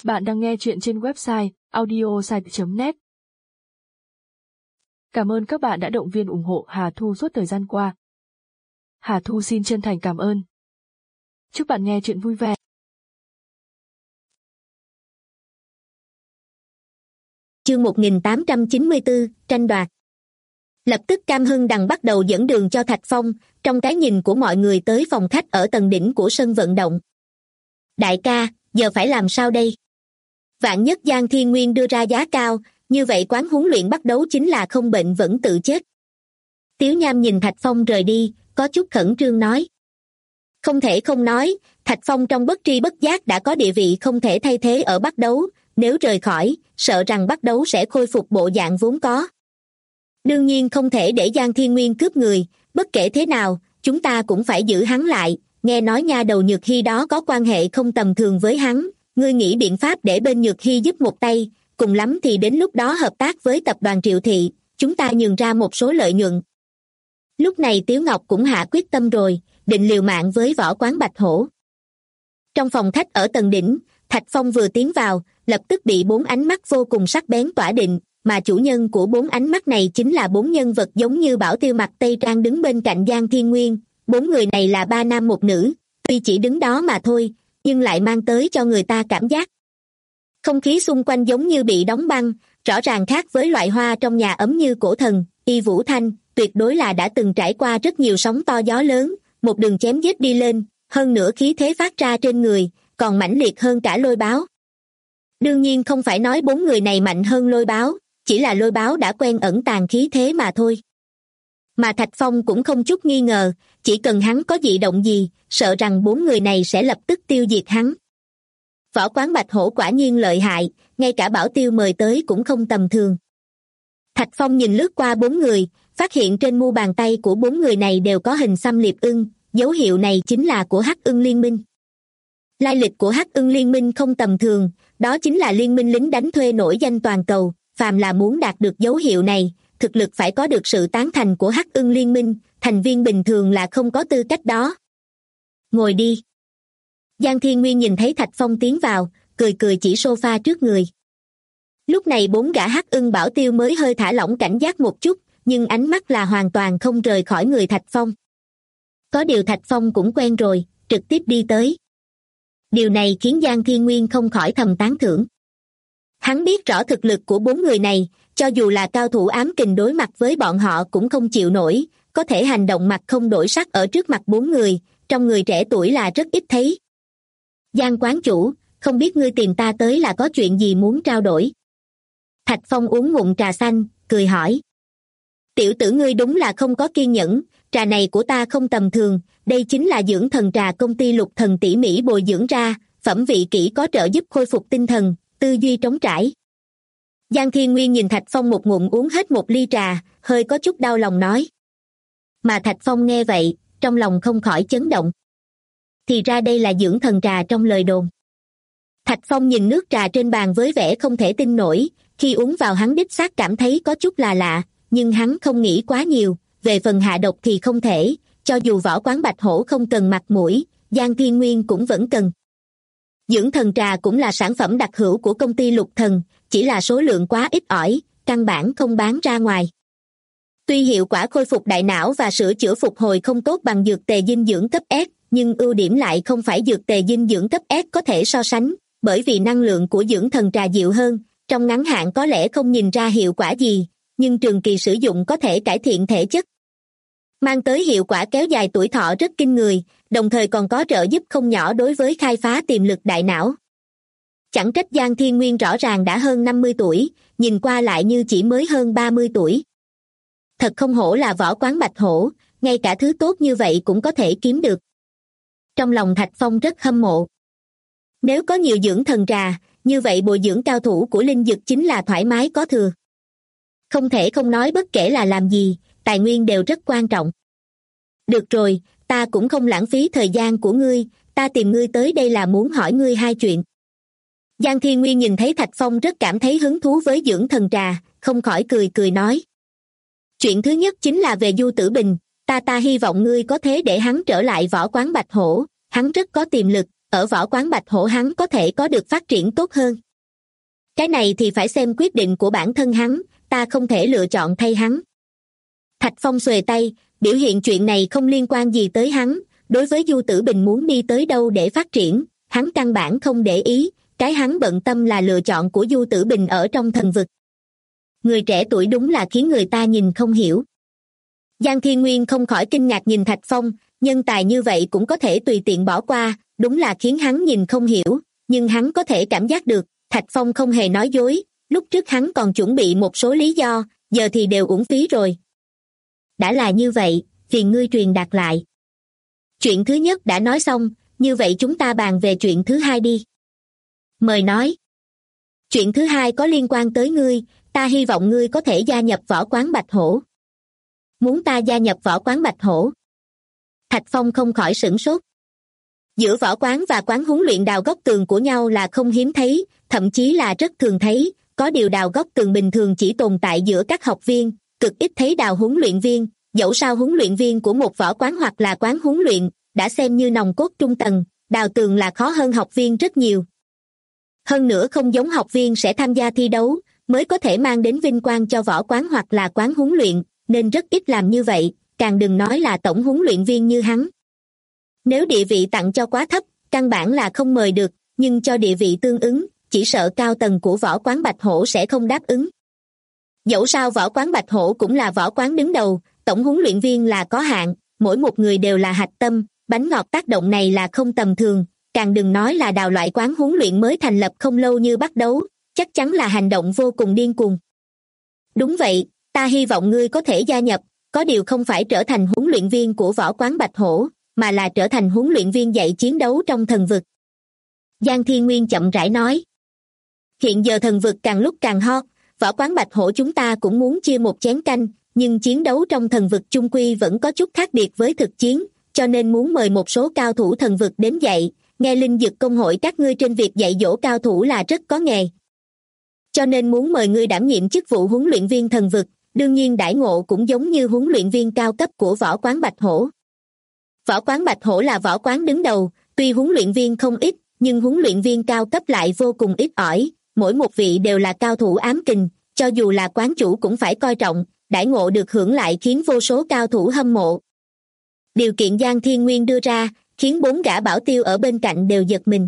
Bạn đang nghe chuyện trên website audiosite.net. Cảm ơn các bạn đã động viên ủng hộ Hà Thu suốt thời gian qua. Hà Thu xin chân thành cảm ơn. Chúc bạn nghe chuyện vui vẻ. Chương 1894, tranh đoạt. Lập tức Cam Hưng Đằng bắt đầu dẫn đường cho Thạch Phong, trong cái nhìn của mọi người tới phòng khách ở tầng đỉnh của sân vận động. Đại ca, giờ phải làm sao đây? Vạn nhất Giang Thiên Nguyên đưa ra giá cao, như vậy quán huấn luyện bắt đấu chính là không bệnh vẫn tự chết. Tiếu Nham nhìn Thạch Phong rời đi, có chút khẩn trương nói. Không thể không nói, Thạch Phong trong bất tri bất giác đã có địa vị không thể thay thế ở bắt đấu, nếu rời khỏi, sợ rằng bắt đấu sẽ khôi phục bộ dạng vốn có. Đương nhiên không thể để Giang Thiên Nguyên cướp người, bất kể thế nào, chúng ta cũng phải giữ hắn lại, nghe nói nha đầu Nhược Hy đó có quan hệ không tầm thường với hắn, ngươi nghĩ biện pháp để bên Nhược Hy giúp một tay, cùng lắm thì đến lúc đó hợp tác với tập đoàn Triệu Thị, chúng ta nhường ra một số lợi nhuận. Lúc này Tiếu Ngọc cũng hạ quyết tâm rồi, định liều mạng với võ quán Bạch Hổ. Trong phòng khách ở tầng đỉnh, Thạch Phong vừa tiến vào, lập tức bị 4 ánh mắt vô cùng sắc bén tỏa định, mà chủ nhân của 4 ánh mắt này chính là 4 nhân vật giống như Bảo Tiêu mặc Tây Trang đứng bên cạnh Giang Thiên Nguyên. 4 người này là 3 nam 1 nữ, tuy chỉ đứng đó mà thôi, nhưng lại mang tới cho người ta cảm giác. Không khí xung quanh giống như bị đóng băng, rõ ràng khác với loại hoa trong nhà ấm như cổ thần, Y Vũ Thanh, tuyệt đối là đã từng trải qua rất nhiều sóng to gió lớn, một đường chém giết đi lên, hơn nữa khí thế phát ra trên người, còn mãnh liệt hơn cả Lôi Báo. Đương nhiên không phải nói 4 người này mạnh hơn Lôi Báo, chỉ là Lôi Báo đã quen ẩn tàng khí thế mà thôi. Mà Thạch Phong cũng không chút nghi ngờ, chỉ cần hắn có dị động gì, sợ rằng 4 người này sẽ lập tức tiêu diệt hắn. Võ quán Bạch Hổ quả nhiên lợi hại, ngay cả Bảo Tiêu mời tới cũng không tầm thường. Thạch Phong nhìn lướt qua 4 người, phát hiện trên mu bàn tay của 4 người này đều có hình xăm liệp ưng, dấu hiệu này chính là của Hắc Ưng Liên Minh. Lai lịch của Hắc Ưng Liên Minh không tầm thường, đó chính là liên minh lính đánh thuê nổi danh toàn cầu, phàm là muốn đạt được dấu hiệu này, thực lực phải có được sự tán thành của Hắc Ưng Liên Minh, thành viên bình thường là không có tư cách đó. Ngồi đi. Giang Thiên Nguyên nhìn thấy Thạch Phong tiến vào, cười cười chỉ sofa trước người. Lúc này 4 gã Hắc Ưng Bảo Tiêu mới hơi thả lỏng cảnh giác một chút, nhưng ánh mắt là hoàn toàn không rời khỏi người Thạch Phong. Có điều Thạch Phong cũng quen rồi, trực tiếp đi tới. Điều này khiến Giang Thiên Nguyên không khỏi thầm tán thưởng. Hắn biết rõ thực lực của 4 người này, cho dù là cao thủ ám kình đối mặt với bọn họ cũng không chịu nổi, có thể hành động mặt không đổi sắc ở trước mặt 4 người, trong người trẻ tuổi là rất ít thấy. Giang quán chủ, không biết ngươi tìm ta tới là có chuyện gì muốn trao đổi? Thạch Phong uống ngụm trà xanh, cười hỏi. Tiểu tử ngươi đúng là không có kiên nhẫn, trà này của ta không tầm thường, đây chính là dưỡng thần trà công ty Lục Thần tỉ mỉ bồi dưỡng ra, phẩm vị kỹ có trợ giúp khôi phục tinh thần, tư duy trống trải. Giang Thiên Nguyên nhìn Thạch Phong một ngụm uống hết một ly trà, hơi có chút đau lòng nói. Mà Thạch Phong nghe vậy, trong lòng không khỏi chấn động. Thì ra đây là dưỡng thần trà trong lời đồn. Thạch Phong nhìn nước trà trên bàn với vẻ không thể tin nổi, khi uống vào hắn đích xác cảm thấy có chút là lạ, nhưng hắn không nghĩ quá nhiều, về phần hạ độc thì không thể, cho dù võ quán Bạch Hổ không cần mặt mũi, Giang Thiên Nguyên cũng vẫn cần. Dưỡng thần trà cũng là sản phẩm đặc hữu của công ty Lục Thần, chỉ là số lượng quá ít ỏi, căn bản không bán ra ngoài. Tuy hiệu quả khôi phục đại não và sửa chữa phục hồi không tốt bằng dược tề dinh dưỡng cấp S, nhưng ưu điểm lại không phải dược tề dinh dưỡng cấp S có thể so sánh, bởi vì năng lượng của dưỡng thần trà dịu hơn, trong ngắn hạn có lẽ không nhìn ra hiệu quả gì, nhưng trường kỳ sử dụng có thể cải thiện thể chất. Mang tới hiệu quả kéo dài tuổi thọ rất kinh người, đồng thời còn có trợ giúp không nhỏ đối với khai phá tiềm lực đại não. Chẳng trách Giang Thiên Nguyên rõ ràng đã hơn 50 tuổi, nhìn qua lại như chỉ mới hơn 30 tuổi. Thật không hổ là võ quán Bạch Hổ, ngay cả thứ tốt như vậy cũng có thể kiếm được. Trong lòng Thạch Phong rất hâm mộ. Nếu có nhiều dưỡng thần trà, như vậy bồi dưỡng cao thủ của linh dực chính là thoải mái có thừa. Không thể không nói bất kể là làm gì, tài nguyên đều rất quan trọng. Được rồi, ta cũng không lãng phí thời gian của ngươi, ta tìm ngươi tới đây là muốn hỏi ngươi 2 chuyện. Giang Thiên Nguyên nhìn thấy Thạch Phong rất cảm thấy hứng thú với dưỡng thần trà, không khỏi cười nói. Chuyện thứ nhất chính là về Du Tử Bình, ta hy vọng ngươi có thế để hắn trở lại võ quán Bạch Hổ, hắn rất có tiềm lực, ở võ quán Bạch Hổ hắn có thể có được phát triển tốt hơn. Cái này thì phải xem quyết định của bản thân hắn, ta không thể lựa chọn thay hắn. Thạch Phong xuề tay, biểu hiện chuyện này không liên quan gì tới hắn, đối với Du Tử Bình muốn đi tới đâu để phát triển, hắn căn bản không để ý, cái hắn bận tâm là lựa chọn của Du Tử Bình ở trong thần vực. Người trẻ tuổi đúng là khiến người ta nhìn không hiểu. Giang Thiên Nguyên không khỏi kinh ngạc nhìn Thạch Phong, nhân tài như vậy cũng có thể tùy tiện bỏ qua, đúng là khiến hắn nhìn không hiểu, nhưng hắn có thể cảm giác được, Thạch Phong không hề nói dối, lúc trước hắn còn chuẩn bị một số lý do, giờ thì đều uổng phí rồi. Đã là như vậy, phiền ngươi truyền đạt lại. Chuyện thứ nhất đã nói xong, như vậy chúng ta bàn về chuyện thứ hai đi. Mời nói. Chuyện thứ hai có liên quan tới ngươi, ta hy vọng ngươi có thể gia nhập võ quán Bạch Hổ. Muốn ta gia nhập võ quán Bạch Hổ? Thạch Phong không khỏi sửng sốt. Giữa võ quán và quán huấn luyện đào góc tường của nhau là không hiếm thấy, thậm chí là rất thường thấy, có điều đào góc tường bình thường chỉ tồn tại giữa các học viên, cực ít thấy đào huấn luyện viên, dẫu sao huấn luyện viên của một võ quán hoặc là quán huấn luyện, đã xem như nòng cốt trung tầng, đào tường là khó hơn học viên rất nhiều. Hơn nữa không giống học viên sẽ tham gia thi đấu, mới có thể mang đến vinh quang cho võ quán hoặc là quán huấn luyện, nên rất ít làm như vậy, càng đừng nói là tổng huấn luyện viên như hắn. Nếu địa vị tặng cho quá thấp, căn bản là không mời được, nhưng cho địa vị tương ứng, chỉ sợ cao tầng của võ quán Bạch Hổ sẽ không đáp ứng. Dẫu sao võ quán Bạch Hổ cũng là võ quán đứng đầu, tổng huấn luyện viên là có hạn, mỗi một người đều là hạch tâm, bánh ngọt tác động này là không tầm thường, càng đừng nói là đào loại quán huấn luyện mới thành lập không lâu như bắt đấu, chắc chắn là hành động vô cùng điên cuồng. Đúng vậy, ta hy vọng ngươi có thể gia nhập, có điều không phải trở thành huấn luyện viên của võ quán Bạch Hổ, mà là trở thành huấn luyện viên dạy chiến đấu trong thần vực. Giang Thiên Nguyên chậm rãi nói. Hiện giờ thần vực càng lúc càng hot, võ quán Bạch Hổ chúng ta cũng muốn chia một chén canh, nhưng chiến đấu trong thần vực chung quy vẫn có chút khác biệt với thực chiến, cho nên muốn mời một số cao thủ thần vực đến dạy, nghe Linh Dực công hội các ngươi trên việc dạy dỗ cao thủ là rất có nghề. Cho nên muốn mời ngươi đảm nhiệm chức vụ huấn luyện viên thần vực, đương nhiên đãi ngộ cũng giống như huấn luyện viên cao cấp của võ quán Bạch Hổ. Võ quán Bạch Hổ là võ quán đứng đầu, tuy huấn luyện viên không ít, nhưng huấn luyện viên cao cấp lại vô cùng ít ỏi, mỗi một vị đều là cao thủ ám kình, cho dù là quán chủ cũng phải coi trọng, đãi ngộ được hưởng lại khiến vô số cao thủ hâm mộ. Điều kiện Giang Thiên Nguyên đưa ra, khiến 4 gã bảo tiêu ở bên cạnh đều giật mình.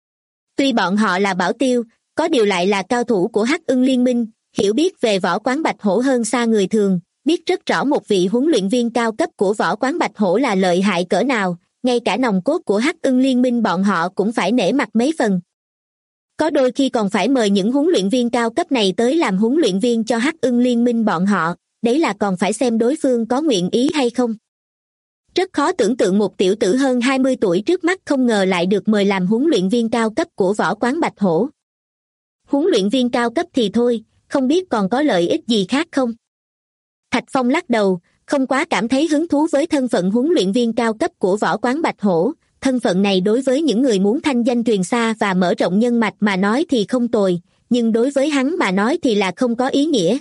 Tuy bọn họ là bảo tiêu, có điều lại là cao thủ của Hắc Ưng Liên Minh, hiểu biết về võ quán Bạch Hổ hơn xa người thường, biết rất rõ một vị huấn luyện viên cao cấp của võ quán Bạch Hổ là lợi hại cỡ nào, ngay cả nòng cốt của Hắc Ưng Liên Minh bọn họ cũng phải nể mặt mấy phần. Có đôi khi còn phải mời những huấn luyện viên cao cấp này tới làm huấn luyện viên cho Hắc Ưng Liên Minh bọn họ, đấy là còn phải xem đối phương có nguyện ý hay không. Rất khó tưởng tượng một tiểu tử hơn 20 tuổi trước mắt không ngờ lại được mời làm huấn luyện viên cao cấp của võ quán Bạch Hổ. Huấn luyện viên cao cấp thì thôi, không biết còn có lợi ích gì khác không? Thạch Phong lắc đầu, không quá cảm thấy hứng thú với thân phận huấn luyện viên cao cấp của võ quán Bạch Hổ. Thân phận này đối với những người muốn thanh danh truyền xa và mở rộng nhân mạch mà nói thì không tồi, nhưng đối với hắn mà nói thì là không có ý nghĩa.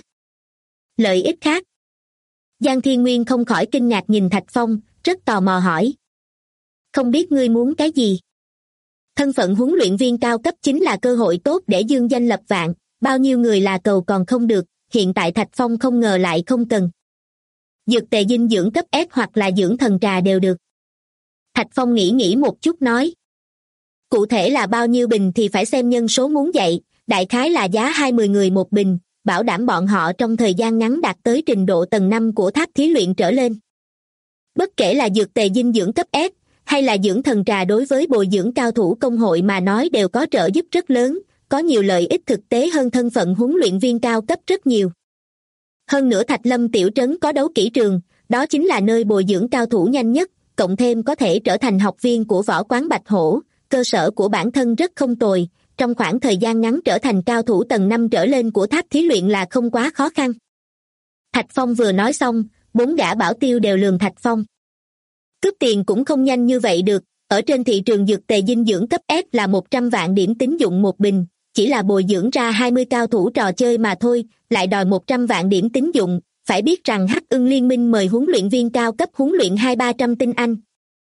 Lợi ích khác. Giang Thiên Nguyên không khỏi kinh ngạc nhìn Thạch Phong, rất tò mò hỏi. Không biết ngươi muốn cái gì? Thân phận huấn luyện viên cao cấp chính là cơ hội tốt để dương danh lập vạn, bao nhiêu người là cầu còn không được, hiện tại Thạch Phong không ngờ lại không cần. Dược tề dinh dưỡng cấp S hoặc là dưỡng thần trà đều được. Thạch Phong nghĩ một chút nói. Cụ thể là bao nhiêu bình thì phải xem nhân số muốn dạy, đại khái là giá 20 người một bình, bảo đảm bọn họ trong thời gian ngắn đạt tới trình độ tầng 5 của tháp thí luyện trở lên. Bất kể là dược tề dinh dưỡng cấp S, hay là dưỡng thần trà đối với bồi dưỡng cao thủ công hội mà nói đều có trợ giúp rất lớn, có nhiều lợi ích thực tế hơn thân phận huấn luyện viên cao cấp rất nhiều. Hơn nữa Thạch Lâm tiểu trấn có đấu kỹ trường, đó chính là nơi bồi dưỡng cao thủ nhanh nhất, cộng thêm có thể trở thành học viên của võ quán Bạch Hổ, cơ sở của bản thân rất không tồi, trong khoảng thời gian ngắn trở thành cao thủ tầng 5 trở lên của tháp thí luyện là không quá khó khăn. Thạch Phong vừa nói xong, 4 gã bảo tiêu đều lườm Thạch Phong. Cướp tiền cũng không nhanh như vậy được, ở trên thị trường dược tề dinh dưỡng cấp S là 100 vạn điểm tín dụng một bình, chỉ là bồi dưỡng ra 20 cao thủ trò chơi mà thôi, lại đòi 100 vạn điểm tín dụng, phải biết rằng Hắc Ưng Liên Minh mời huấn luyện viên cao cấp huấn luyện 200-300 tinh anh.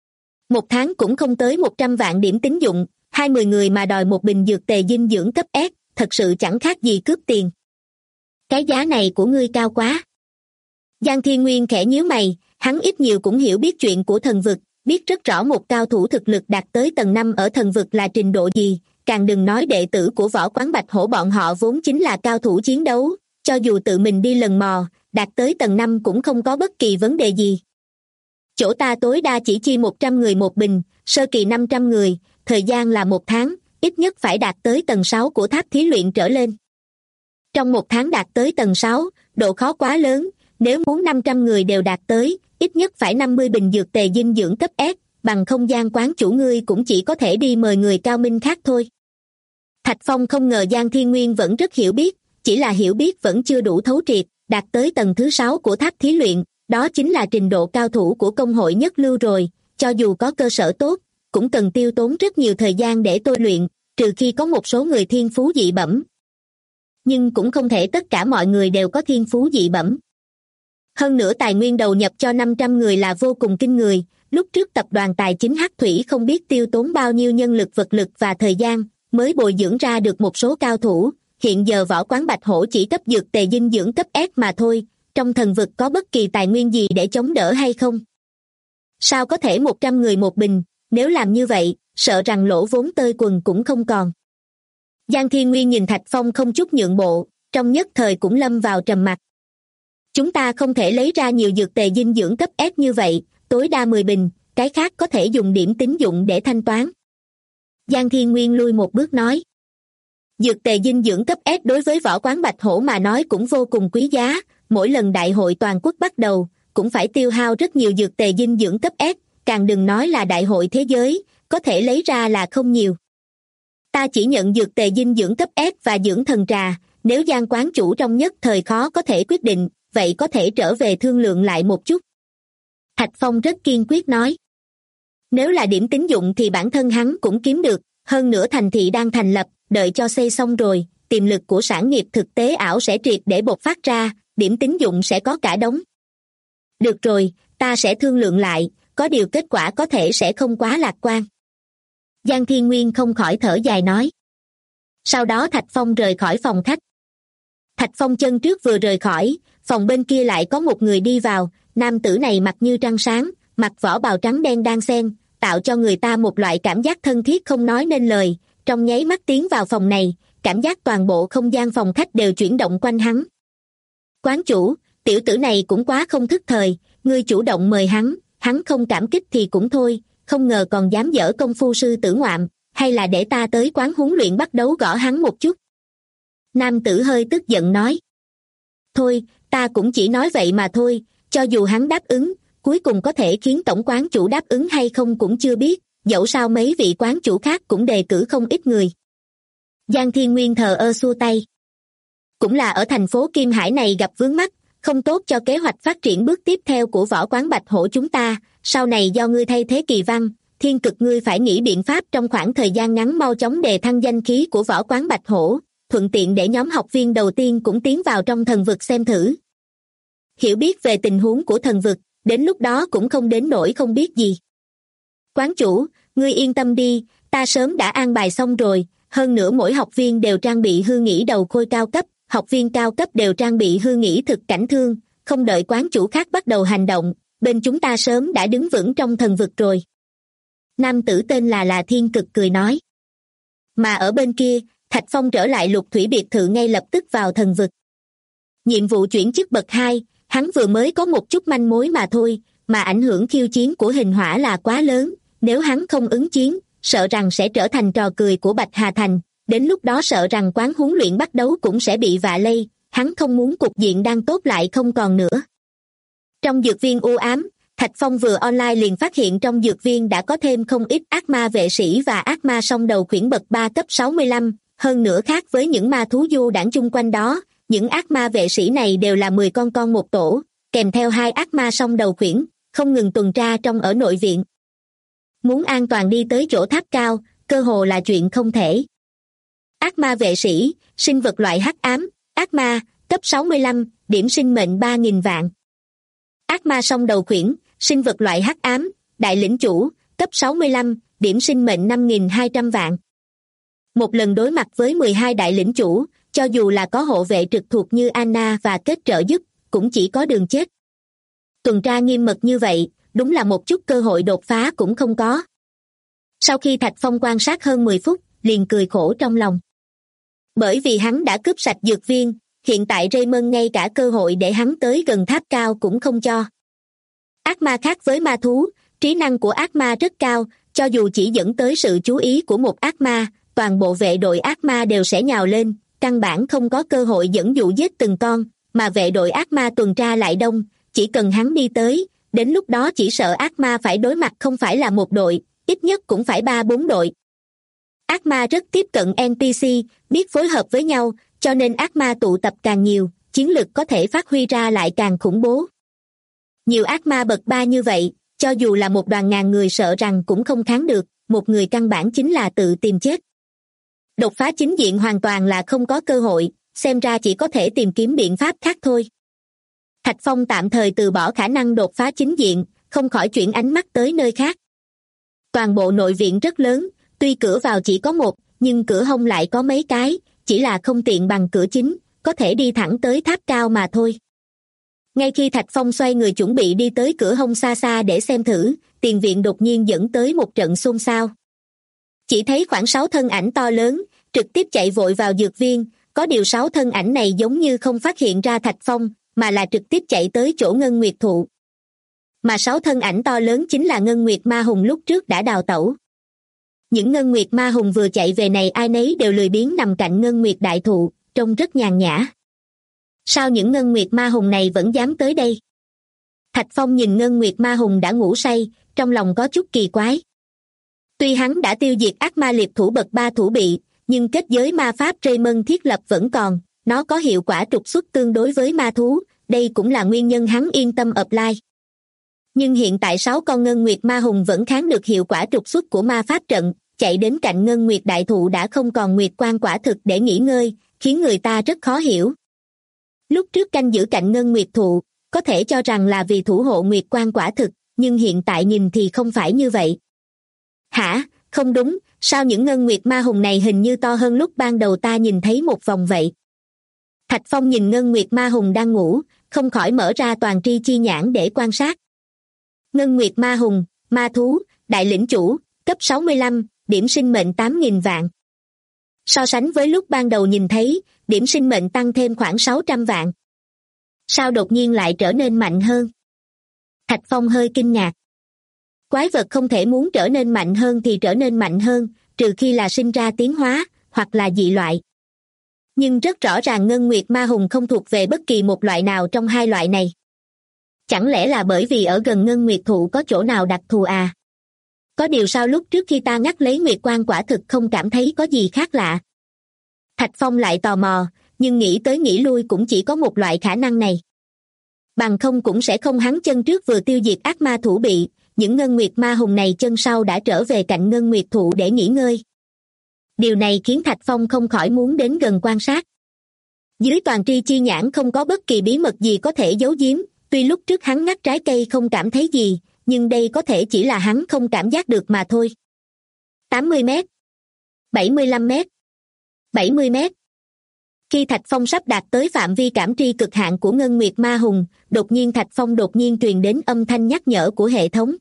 Một tháng cũng không tới 100 vạn điểm tín dụng, 20 người mà đòi một bình dược tề dinh dưỡng cấp S, thật sự chẳng khác gì cướp tiền. Cái giá này của ngươi cao quá. Giang Thiên Nguyên khẽ nhíu mày, hắn ít nhiều cũng hiểu biết chuyện của thần vực, biết rất rõ một cao thủ thực lực đạt tới tầng 5 ở thần vực là trình độ gì, càng đừng nói đệ tử của Võ Quán Bạch Hổ bọn họ vốn chính là cao thủ chiến đấu, cho dù tự mình đi lần mò, đạt tới tầng 5 cũng không có bất kỳ vấn đề gì. Chỗ ta tối đa chỉ chi 100 người một bình, sơ kỳ 500 người, thời gian là 1 tháng, ít nhất phải đạt tới tầng 6 của tháp thí luyện trở lên. Trong 1 tháng đạt tới tầng 6, độ khó quá lớn, nếu muốn 500 người đều đạt tới, ít nhất phải 50 bình dược tề dinh dưỡng cấp S, bằng không gian quán chủ ngươi cũng chỉ có thể đi mời người cao minh khác thôi. Thạch Phong không ngờ Giang Thiên Nguyên vẫn rất hiểu biết, chỉ là hiểu biết vẫn chưa đủ thấu triệt, đạt tới tầng thứ 6 của tháp thí luyện, đó chính là trình độ cao thủ của công hội nhất lưu rồi, cho dù có cơ sở tốt, cũng cần tiêu tốn rất nhiều thời gian để tôi luyện, trừ khi có một số người thiên phú dị bẩm. Nhưng cũng không thể tất cả mọi người đều có thiên phú dị bẩm. Hơn nữa tài nguyên đầu nhập cho 500 người là vô cùng kinh người, lúc trước tập đoàn tài chính Hắc Thủy không biết tiêu tốn bao nhiêu nhân lực vật lực và thời gian, mới bồi dưỡng ra được một số cao thủ, hiện giờ Võ Quán Bạch Hổ chỉ cấp dược tề dinh dưỡng cấp S mà thôi, trong thần vực có bất kỳ tài nguyên gì để chống đỡ hay không? Sao có thể 100 người một bình, nếu làm như vậy, sợ rằng lỗ vốn tơi quần cũng không còn. Giang Thiên Nguyên nhìn Thạch Phong không chút nhượng bộ, trong nhất thời cũng lâm vào trầm mặc. Chúng ta không thể lấy ra nhiều dược tề dinh dưỡng cấp S như vậy, tối đa 10 bình, cái khác có thể dùng điểm tín dụng để thanh toán. Giang Thiên Nguyên lui một bước nói. Dược tề dinh dưỡng cấp S đối với Võ Quán Bạch Hổ mà nói cũng vô cùng quý giá, mỗi lần đại hội toàn quốc bắt đầu, cũng phải tiêu hao rất nhiều dược tề dinh dưỡng cấp S, càng đừng nói là đại hội thế giới, có thể lấy ra là không nhiều. Ta chỉ nhận dược tề dinh dưỡng cấp S và dưỡng thần trà, nếu Giang quán chủ trong nhất thời khó có thể quyết định, vậy có thể trở về thương lượng lại một chút. Thạch Phong rất kiên quyết nói. Nếu là điểm tín dụng thì bản thân hắn cũng kiếm được, hơn nữa thành thị đang thành lập, đợi cho xây xong rồi, tiềm lực của sản nghiệp thực tế ảo sẽ triệt để bộc phát ra, điểm tín dụng sẽ có cả đống. Được rồi, ta sẽ thương lượng lại, có điều kết quả có thể sẽ không quá lạc quan. Giang Thiên Nguyên không khỏi thở dài nói. Sau đó Thạch Phong rời khỏi phòng khách. Thạch Phong chân trước vừa rời khỏi, phòng bên kia lại có một người đi vào, nam tử này mặt như trăng sáng, mặc vỏ bào trắng đen đan xen, tạo cho người ta một loại cảm giác thân thiết không nói nên lời, trong nháy mắt tiến vào phòng này, cảm giác toàn bộ không gian phòng khách đều chuyển động quanh hắn. Quán chủ, tiểu tử này cũng quá không thức thời, ngươi chủ động mời hắn không cảm kích thì cũng thôi, không ngờ còn dám dở công phu sư tử ngoạm, hay là để ta tới quán huấn luyện bắt đấu gõ hắn một chút. Nam tử hơi tức giận nói. Thôi, ta cũng chỉ nói vậy mà thôi, cho dù hắn đáp ứng, cuối cùng có thể khiến tổng quán chủ đáp ứng hay không cũng chưa biết, dẫu sao mấy vị quán chủ khác cũng đề cử không ít người. Giang Thiên Nguyên thờ ơ xua tay. Cũng là ở thành phố Kim Hải này gặp vướng mắc, không tốt cho kế hoạch phát triển bước tiếp theo của Võ Quán Bạch Hổ chúng ta, sau này do ngươi thay thế Kỳ Văn, Thiên Cực ngươi phải nghĩ biện pháp trong khoảng thời gian ngắn mau chóng đề thăng danh khí của Võ Quán Bạch Hổ, thuận tiện để nhóm học viên đầu tiên cũng tiến vào trong thần vực xem thử. Hiểu biết về tình huống của thần vực, đến lúc đó cũng không đến nỗi không biết gì. Quán chủ, ngươi yên tâm đi, ta sớm đã an bài xong rồi, hơn nữa mỗi học viên đều trang bị hư nghĩ đầu khôi cao cấp, học viên cao cấp đều trang bị hư nghĩ thực cảnh thương, không đợi quán chủ khác bắt đầu hành động, bên chúng ta sớm đã đứng vững trong thần vực rồi. Nam tử tên là Thiên Cực cười nói. Mà ở bên kia, Thạch Phong trở lại Lục Thủy biệt thự ngay lập tức vào thần vực. Nhiệm vụ chuyển chức bậc 2, hắn vừa mới có một chút manh mối mà thôi, mà ảnh hưởng khiêu chiến của hình hỏa là quá lớn, nếu hắn không ứng chiến, sợ rằng sẽ trở thành trò cười của Bạch Hà Thành, đến lúc đó sợ rằng quán huấn luyện bắt đấu cũng sẽ bị vạ lây, hắn không muốn cục diện đang tốt lại không còn nữa. Trong dược viên u ám, Thạch Phong vừa online liền phát hiện trong dược viên đã có thêm không ít ác ma vệ sĩ và ác ma song đầu khuyển bậc 3 cấp 65, hơn nữa khác với những ma thú du đãng chung quanh đó, những ác ma vệ sĩ này đều là 10 con một tổ, kèm theo 2 ác ma song đầu khuyển, không ngừng tuần tra trong ở nội viện. Muốn an toàn đi tới chỗ tháp cao, cơ hồ là chuyện không thể. Ác ma vệ sĩ, sinh vật loại hắc ám, ác ma, cấp 65, điểm sinh mệnh 3.000 vạn. Ác ma song đầu khuyển, sinh vật loại hắc ám, đại lĩnh chủ, cấp 65, điểm sinh mệnh 5.200 vạn. Một lần đối mặt với 12 đại lĩnh chủ, cho dù là có hộ vệ trực thuộc như Anna và kết trợ giúp, cũng chỉ có đường chết. Tuần tra nghiêm mật như vậy, đúng là một chút cơ hội đột phá cũng không có. Sau khi Thạch Phong quan sát hơn 10 phút, liền cười khổ trong lòng. Bởi vì hắn đã cướp sạch dược viên, hiện tại Raymond ngay cả cơ hội để hắn tới gần tháp cao cũng không cho. Ác ma khác với ma thú, trí năng của ác ma rất cao, cho dù chỉ dẫn tới sự chú ý của một ác ma, toàn bộ vệ đội ác ma đều sẽ nhào lên, căn bản không có cơ hội dẫn dụ giết từng con, mà vệ đội ác ma tuần tra lại đông, chỉ cần hắn đi tới, đến lúc đó chỉ sợ ác ma phải đối mặt không phải là một đội, ít nhất cũng phải 3-4 đội. Ác ma rất tiếp cận NPC, biết phối hợp với nhau, cho nên ác ma tụ tập càng nhiều, chiến lực có thể phát huy ra lại càng khủng bố. Nhiều ác ma bậc 3 như vậy, cho dù là một đoàn ngàn người sợ rằng cũng không kháng được, một người căn bản chính là tự tìm chết. Đột phá chính diện hoàn toàn là không có cơ hội, xem ra chỉ có thể tìm kiếm biện pháp khác thôi. Thạch Phong tạm thời từ bỏ khả năng đột phá chính diện, không khỏi chuyển ánh mắt tới nơi khác. Toàn bộ nội viện rất lớn, tuy cửa vào chỉ có một, nhưng cửa hông lại có mấy cái, chỉ là không tiện bằng cửa chính, có thể đi thẳng tới tháp cao mà thôi. Ngay khi Thạch Phong xoay người chuẩn bị đi tới cửa hông xa xa để xem thử, tiền viện đột nhiên dẫn tới một trận xôn xao. Chỉ thấy khoảng 6 thân ảnh to lớn, trực tiếp chạy vội vào dược viên, có điều 6 thân ảnh này giống như không phát hiện ra Thạch Phong, mà là trực tiếp chạy tới chỗ Ngân Nguyệt Thụ. Mà 6 thân ảnh to lớn chính là Ngân Nguyệt Ma Hùng lúc trước đã đào tẩu. Những Ngân Nguyệt Ma Hùng vừa chạy về này ai nấy đều lười biếng nằm cạnh Ngân Nguyệt Đại Thụ, trông rất nhàn nhã. Sao những Ngân Nguyệt Ma Hùng này vẫn dám tới đây? Thạch Phong nhìn Ngân Nguyệt Ma Hùng đã ngủ say, trong lòng có chút kỳ quái. Tuy hắn đã tiêu diệt ác ma liệt thủ bậc 3 thủ bị, nhưng kết giới ma pháp Raymond thiết lập vẫn còn, nó có hiệu quả trục xuất tương đối với ma thú, đây cũng là nguyên nhân hắn yên tâm apply. Nhưng hiện tại 6 con Ngân Nguyệt Ma Hùng vẫn kháng được hiệu quả trục xuất của ma pháp trận, chạy đến cạnh Ngân Nguyệt Đại Thụ đã không còn nguyệt quang quả thực để nghỉ ngơi, khiến người ta rất khó hiểu. Lúc trước canh giữ cạnh Ngân Nguyệt Thụ, có thể cho rằng là vì thủ hộ nguyệt quang quả thực, nhưng hiện tại nhìn thì không phải như vậy. Hả, không đúng, sao những Ngân Nguyệt Ma Hùng này hình như to hơn lúc ban đầu ta nhìn thấy một vòng vậy? Thạch Phong nhìn Ngân Nguyệt Ma Hùng đang ngủ, không khỏi mở ra toàn tri chi nhãn để quan sát. Ngân Nguyệt Ma Hùng, ma thú, đại lĩnh chủ, cấp 65, điểm sinh mệnh 8.000 vạn. So sánh với lúc ban đầu nhìn thấy, điểm sinh mệnh tăng thêm khoảng 600 vạn. Sao đột nhiên lại trở nên mạnh hơn? Thạch Phong hơi kinh ngạc. Quái vật không thể muốn trở nên mạnh hơn thì trở nên mạnh hơn, trừ khi là sinh ra tiến hóa, hoặc là dị loại. Nhưng rất rõ ràng Ngân Nguyệt Ma Hùng không thuộc về bất kỳ một loại nào trong hai loại này. Chẳng lẽ là bởi vì ở gần Ngân Nguyệt Thụ có chỗ nào đặc thù à? Có điều sao lúc trước khi ta ngắt lấy nguyệt quang quả thực không cảm thấy có gì khác lạ? Thạch Phong lại tò mò, nhưng nghĩ tới nghĩ lui cũng chỉ có một loại khả năng này. Bằng không cũng sẽ không hắn chân trước vừa tiêu diệt ác ma thủ bị, những Ngân Nguyệt Ma Hùng này chân sau đã trở về cạnh Ngân Nguyệt Thụ để nghỉ ngơi. Điều này khiến Thạch Phong không khỏi muốn đến gần quan sát. Dưới toàn tri chi nhãn không có bất kỳ bí mật gì có thể giấu giếm, tuy lúc trước hắn ngắt trái cây không cảm thấy gì, nhưng đây có thể chỉ là hắn không cảm giác được mà thôi. 80 mét, 75 mét, 70 mét. Khi Thạch Phong sắp đạt tới phạm vi cảm tri cực hạn của Ngân Nguyệt Ma Hùng, đột nhiên Thạch Phong đột nhiên truyền đến âm thanh nhắc nhở của hệ thống.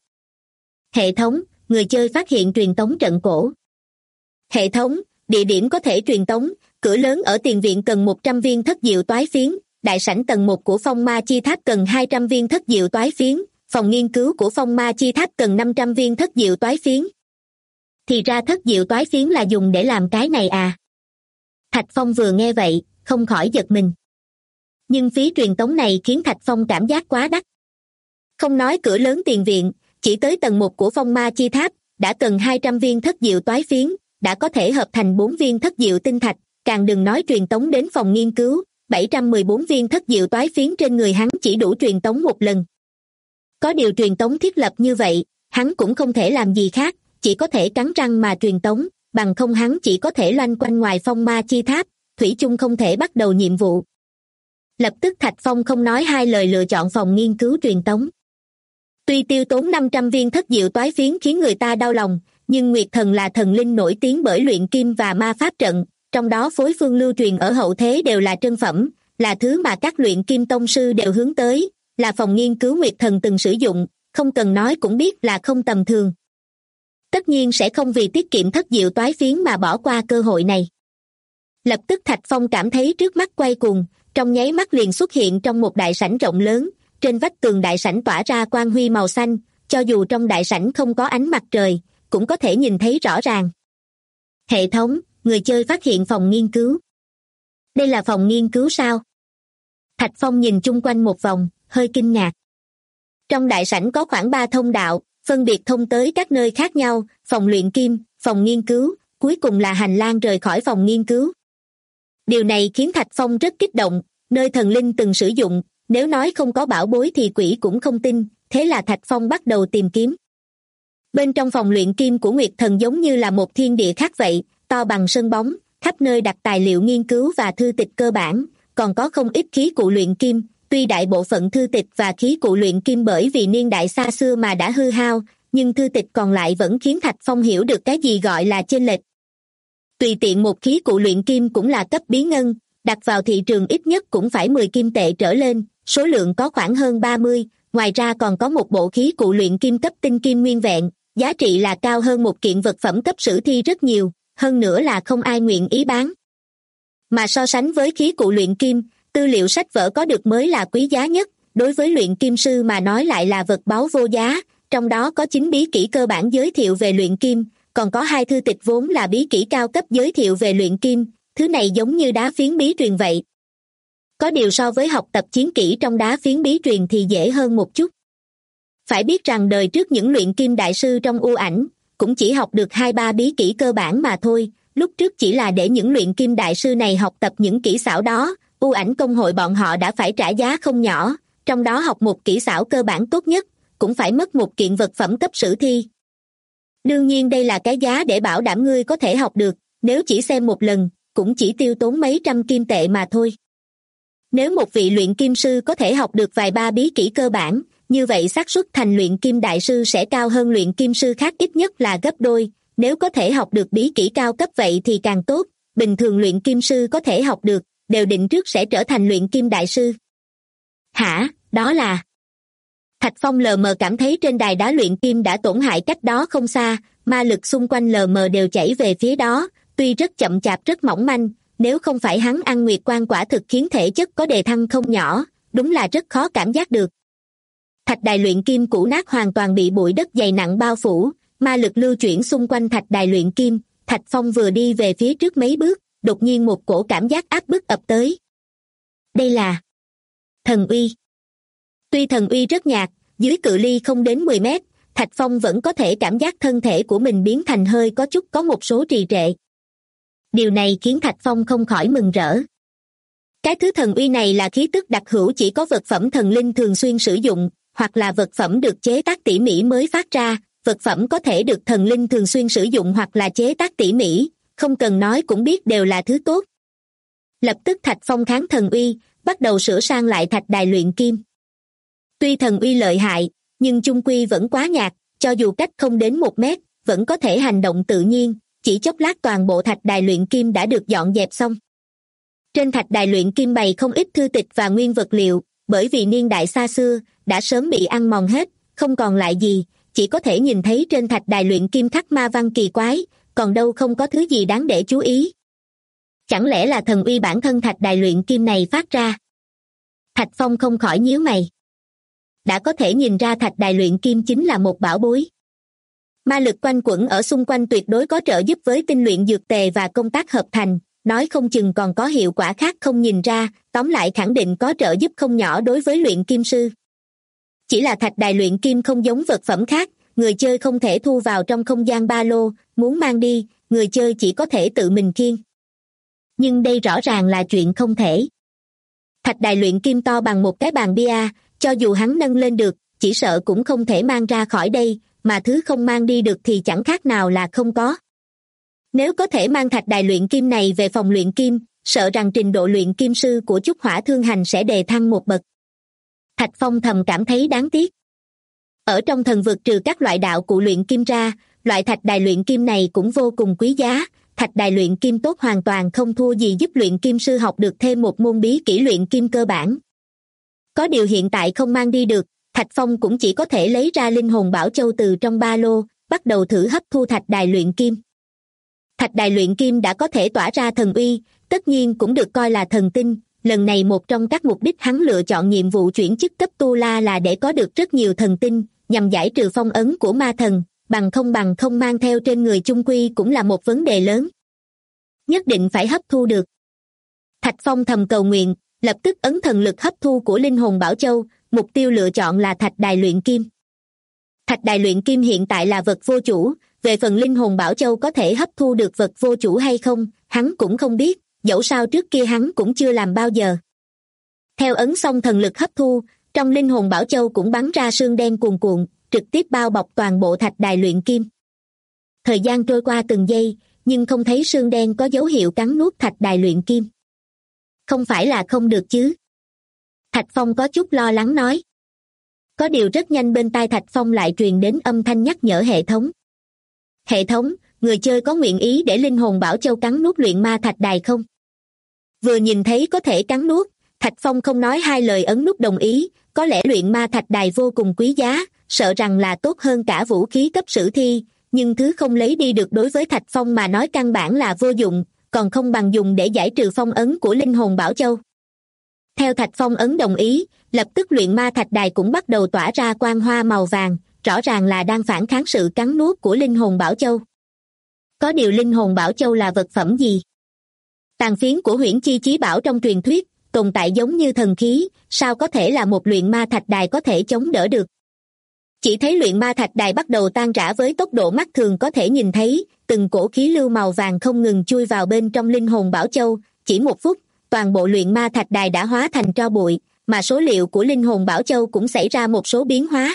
Hệ thống, người chơi phát hiện truyền tống trận cổ. Hệ thống, địa điểm có thể truyền tống, cửa lớn ở tiền viện cần 100 viên thất diệu toái phiến, đại sảnh tầng 1 của phong ma chi tháp cần 200 viên thất diệu toái phiến, phòng nghiên cứu của phong ma chi tháp cần 500 viên thất diệu toái phiến. Thì ra thất diệu toái phiến là dùng để làm cái này à? Thạch Phong vừa nghe vậy, không khỏi giật mình. Nhưng phí truyền tống này khiến Thạch Phong cảm giác quá đắt. Không nói cửa lớn tiền viện, chỉ tới tầng 1 của phong ma chi tháp, đã cần 200 viên thất diệu toái phiến, đã có thể hợp thành 4 viên thất diệu tinh thạch, càng đừng nói truyền tống đến phòng nghiên cứu, 714 viên thất diệu toái phiến trên người hắn chỉ đủ truyền tống một lần. Có điều truyền tống thiết lập như vậy, hắn cũng không thể làm gì khác, chỉ có thể cắn răng mà truyền tống, bằng không hắn chỉ có thể loanh quanh ngoài phong ma chi tháp, thủy chung không thể bắt đầu nhiệm vụ. Lập tức Thạch Phong không nói hai lời lựa chọn phòng nghiên cứu truyền tống. Tuy tiêu tốn 500 viên thất diệu toái phiến khiến người ta đau lòng, nhưng Nguyệt Thần là thần linh nổi tiếng bởi luyện kim và ma pháp trận, trong đó phối phương lưu truyền ở hậu thế đều là trân phẩm, là thứ mà các luyện kim tông sư đều hướng tới, là phòng nghiên cứu Nguyệt Thần từng sử dụng, không cần nói cũng biết là không tầm thường. Tất nhiên sẽ không vì tiết kiệm thất diệu toái phiến mà bỏ qua cơ hội này. Lập tức Thạch Phong cảm thấy trước mắt quay cuồng, trong nháy mắt liền xuất hiện trong một đại sảnh rộng lớn, trên vách tường đại sảnh tỏa ra quang huy màu xanh, cho dù trong đại sảnh không có ánh mặt trời, cũng có thể nhìn thấy rõ ràng. Hệ thống, người chơi phát hiện phòng nghiên cứu. Đây là phòng nghiên cứu sao? Thạch Phong nhìn chung quanh một vòng, hơi kinh ngạc. Trong đại sảnh có khoảng 3 thông đạo, phân biệt thông tới các nơi khác nhau, phòng luyện kim, phòng nghiên cứu, cuối cùng là hành lang rời khỏi phòng nghiên cứu. Điều này khiến Thạch Phong rất kích động, nơi thần linh từng sử dụng, nếu nói không có bảo bối thì quỷ cũng không tin, thế là Thạch Phong bắt đầu tìm kiếm. Bên trong phòng luyện kim của Nguyệt Thần giống như là một thiên địa khác vậy, to bằng sân bóng, khắp nơi đặt tài liệu nghiên cứu và thư tịch cơ bản, còn có không ít khí cụ luyện kim, tuy đại bộ phận thư tịch và khí cụ luyện kim bởi vì niên đại xa xưa mà đã hư hao, nhưng thư tịch còn lại vẫn khiến Thạch Phong hiểu được cái gì gọi là chênh lệch. Tùy tiện một khí cụ luyện kim cũng là cấp bí ngân, đặt vào thị trường ít nhất cũng phải 10 kim tệ trở lên, số lượng có khoảng hơn 30, ngoài ra còn có một bộ khí cụ luyện kim cấp tinh kim nguyên vẹn, giá trị là cao hơn một kiện vật phẩm cấp sử thi rất nhiều, hơn nữa là không ai nguyện ý bán. Mà so sánh với khí cụ luyện kim, tư liệu sách vở có được mới là quý giá nhất, đối với luyện kim sư mà nói lại là vật báu vô giá, trong đó có 9 bí kỹ cơ bản giới thiệu về luyện kim, còn có 2 thư tịch vốn là bí kỹ cao cấp giới thiệu về luyện kim, thứ này giống như đá phiến bí truyền vậy. Có điều so với học tập chiến kỹ trong đá phiến bí truyền thì dễ hơn một chút. Phải biết rằng đời trước những luyện kim đại sư trong u ảnh cũng chỉ học được 2-3 bí kỹ cơ bản mà thôi, lúc trước chỉ là để những luyện kim đại sư này học tập những kỹ xảo đó, u ảnh công hội bọn họ đã phải trả giá không nhỏ, trong đó học một kỹ xảo cơ bản tốt nhất, cũng phải mất một kiện vật phẩm cấp sử thi. Đương nhiên đây là cái giá để bảo đảm ngươi có thể học được, nếu chỉ xem một lần, cũng chỉ tiêu tốn mấy trăm kim tệ mà thôi. Nếu một vị luyện kim sư có thể học được vài ba bí kỹ cơ bản, như vậy xác suất thành luyện kim đại sư sẽ cao hơn luyện kim sư khác ít nhất là gấp đôi, nếu có thể học được bí kỹ cao cấp vậy thì càng tốt, bình thường luyện kim sư có thể học được, đều định trước sẽ trở thành luyện kim đại sư. Hả, đó là... Thạch Phong lờ mờ cảm thấy trên đài đá luyện kim đã tổn hại cách đó không xa, ma lực xung quanh lờ mờ đều chảy về phía đó, tuy rất chậm chạp rất mỏng manh, nếu không phải hắn ăn nguyệt quan quả thực khiến thể chất có đề thăng không nhỏ, đúng là rất khó cảm giác được. Thạch đài luyện kim cũ nát hoàn toàn bị bụi đất dày nặng bao phủ, ma lực lưu chuyển xung quanh thạch đài luyện kim, Thạch Phong vừa đi về phía trước mấy bước, đột nhiên một cổ cảm giác áp bức ập tới. Đây là thần uy. Tuy thần uy rất nhạt, dưới cự ly không đến 10 mét, Thạch Phong vẫn có thể cảm giác thân thể của mình biến thành hơi có một số trì trệ. Điều này khiến Thạch Phong không khỏi mừng rỡ. Cái thứ thần uy này là khí tức đặc hữu chỉ có vật phẩm thần linh thường xuyên sử dụng, hoặc là vật phẩm được chế tác tỉ mỉ mới phát ra, vật phẩm có thể được thần linh thường xuyên sử dụng hoặc là chế tác tỉ mỉ, không cần nói cũng biết đều là thứ tốt. Lập tức Thạch Phong kháng thần uy, bắt đầu sửa sang lại thạch đài luyện kim. Tuy thần uy lợi hại, nhưng chung quy vẫn quá nhạt, cho dù cách không đến 1 mét, vẫn có thể hành động tự nhiên, chỉ chốc lát toàn bộ thạch đài luyện kim đã được dọn dẹp xong. Trên thạch đài luyện kim bày không ít thư tịch và nguyên vật liệu, bởi vì niên đại xa xưa, đã sớm bị ăn mòn hết, không còn lại gì, chỉ có thể nhìn thấy trên thạch đài luyện kim khắc ma văn kỳ quái, còn đâu không có thứ gì đáng để chú ý. Chẳng lẽ là thần uy bản thân thạch đài luyện kim này phát ra? Thạch Phong không khỏi nhíu mày. Đã có thể nhìn ra thạch đài luyện kim chính là một bảo bối. Ma lực quanh quẩn ở xung quanh tuyệt đối có trợ giúp với tinh luyện dược tề và công tác hợp thành, nói không chừng còn có hiệu quả khác không nhìn ra, tóm lại khẳng định có trợ giúp không nhỏ đối với luyện kim sư. Chỉ là thạch đài luyện kim không giống vật phẩm khác, người chơi không thể thu vào trong không gian ba lô, muốn mang đi, người chơi chỉ có thể tự mình khiêng. Nhưng đây rõ ràng là chuyện không thể. Thạch đài luyện kim to bằng một cái bàn bia, cho dù hắn nâng lên được, chỉ sợ cũng không thể mang ra khỏi đây, mà thứ không mang đi được thì chẳng khác nào là không có. Nếu có thể mang thạch đài luyện kim này về phòng luyện kim, sợ rằng trình độ luyện kim sư của Chúc Hỏa Thương Hành sẽ đề thăng một bậc. Thạch Phong thầm cảm thấy đáng tiếc. Ở trong thần vực trừ các loại đạo cụ luyện kim ra, loại thạch đài luyện kim này cũng vô cùng quý giá. Thạch đài luyện kim tốt hoàn toàn không thua gì giúp luyện kim sư học được thêm một môn bí kỹ luyện kim cơ bản. Có điều hiện tại không mang đi được, Thạch Phong cũng chỉ có thể lấy ra linh hồn bảo châu từ trong ba lô, bắt đầu thử hấp thu thạch đài luyện kim. Thạch đài luyện kim đã có thể tỏa ra thần uy, tất nhiên cũng được coi là thần tinh. Lần này một trong các mục đích hắn lựa chọn nhiệm vụ chuyển chức cấp tu la là để có được rất nhiều thần tinh, nhằm giải trừ phong ấn của ma thần, bằng không mang theo trên người chung quy cũng là một vấn đề lớn. Nhất định phải hấp thu được. Thạch Phong thầm cầu nguyện, lập tức ấn thần lực hấp thu của linh hồn bảo châu, mục tiêu lựa chọn là thạch đài luyện kim. Thạch đài luyện kim hiện tại là vật vô chủ, về phần linh hồn bảo châu có thể hấp thu được vật vô chủ hay không, hắn cũng không biết, dẫu sao trước kia hắn cũng chưa làm bao giờ. Theo ấn xong thần lực hấp thu, trong linh hồn bảo châu cũng bắn ra sương đen cuồn cuộn, trực tiếp bao bọc toàn bộ thạch đài luyện kim. Thời gian trôi qua từng giây, nhưng không thấy sương đen có dấu hiệu cắn nuốt thạch đài luyện kim. Không phải là không được chứ? Thạch Phong có chút lo lắng nói. Có điều rất nhanh bên tai Thạch Phong lại truyền đến âm thanh nhắc nhở hệ thống. Hệ thống, người chơi có nguyện ý để linh hồn bảo châu cắn nuốt luyện ma thạch đài không? Vừa nhìn thấy có thể cắn nuốt, Thạch Phong không nói hai lời ấn nút đồng ý, có lẽ luyện ma thạch đài vô cùng quý giá, sợ rằng là tốt hơn cả vũ khí cấp sử thi, nhưng thứ không lấy đi được đối với Thạch Phong mà nói căn bản là vô dụng, còn không bằng dùng để giải trừ phong ấn của linh hồn bảo châu. Theo Thạch Phong ấn đồng ý, lập tức luyện ma thạch đài cũng bắt đầu tỏa ra quang hoa màu vàng, rõ ràng là đang phản kháng sự cắn nuốt của linh hồn bảo châu. Có điều linh hồn bảo châu là vật phẩm gì? Tàn phiến của huyễn chi chí bảo trong truyền thuyết, tồn tại giống như thần khí, sao có thể là một luyện ma thạch đài có thể chống đỡ được? Chỉ thấy luyện ma thạch đài bắt đầu tan rã với tốc độ mắt thường có thể nhìn thấy, từng cổ khí lưu màu vàng không ngừng chui vào bên trong linh hồn bảo châu, chỉ một phút, toàn bộ luyện ma thạch đài đã hóa thành tro bụi, mà số liệu của linh hồn bảo châu cũng xảy ra một số biến hóa.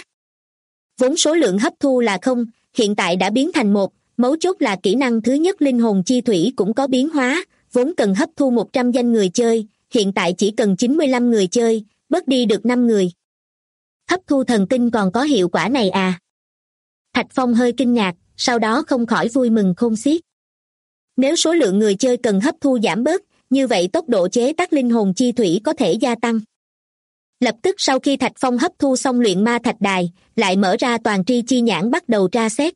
Vốn số lượng hấp thu là 0, hiện tại đã biến thành 1, mấu chốt là kỹ năng thứ nhất linh hồn chi thủy cũng có biến hóa, vốn cần hấp thu 100 danh người chơi, hiện tại chỉ cần 95 người chơi, bớt đi được 5 người. Hấp thu thần tinh còn có hiệu quả này à? Thạch Phong hơi kinh ngạc, sau đó không khỏi vui mừng khôn xiết. Nếu số lượng người chơi cần hấp thu giảm bớt, như vậy tốc độ chế tác linh hồn chi thủy có thể gia tăng. Lập tức sau khi Thạch Phong hấp thu xong luyện ma thạch đài, lại mở ra toàn tri chi nhãn bắt đầu tra xét.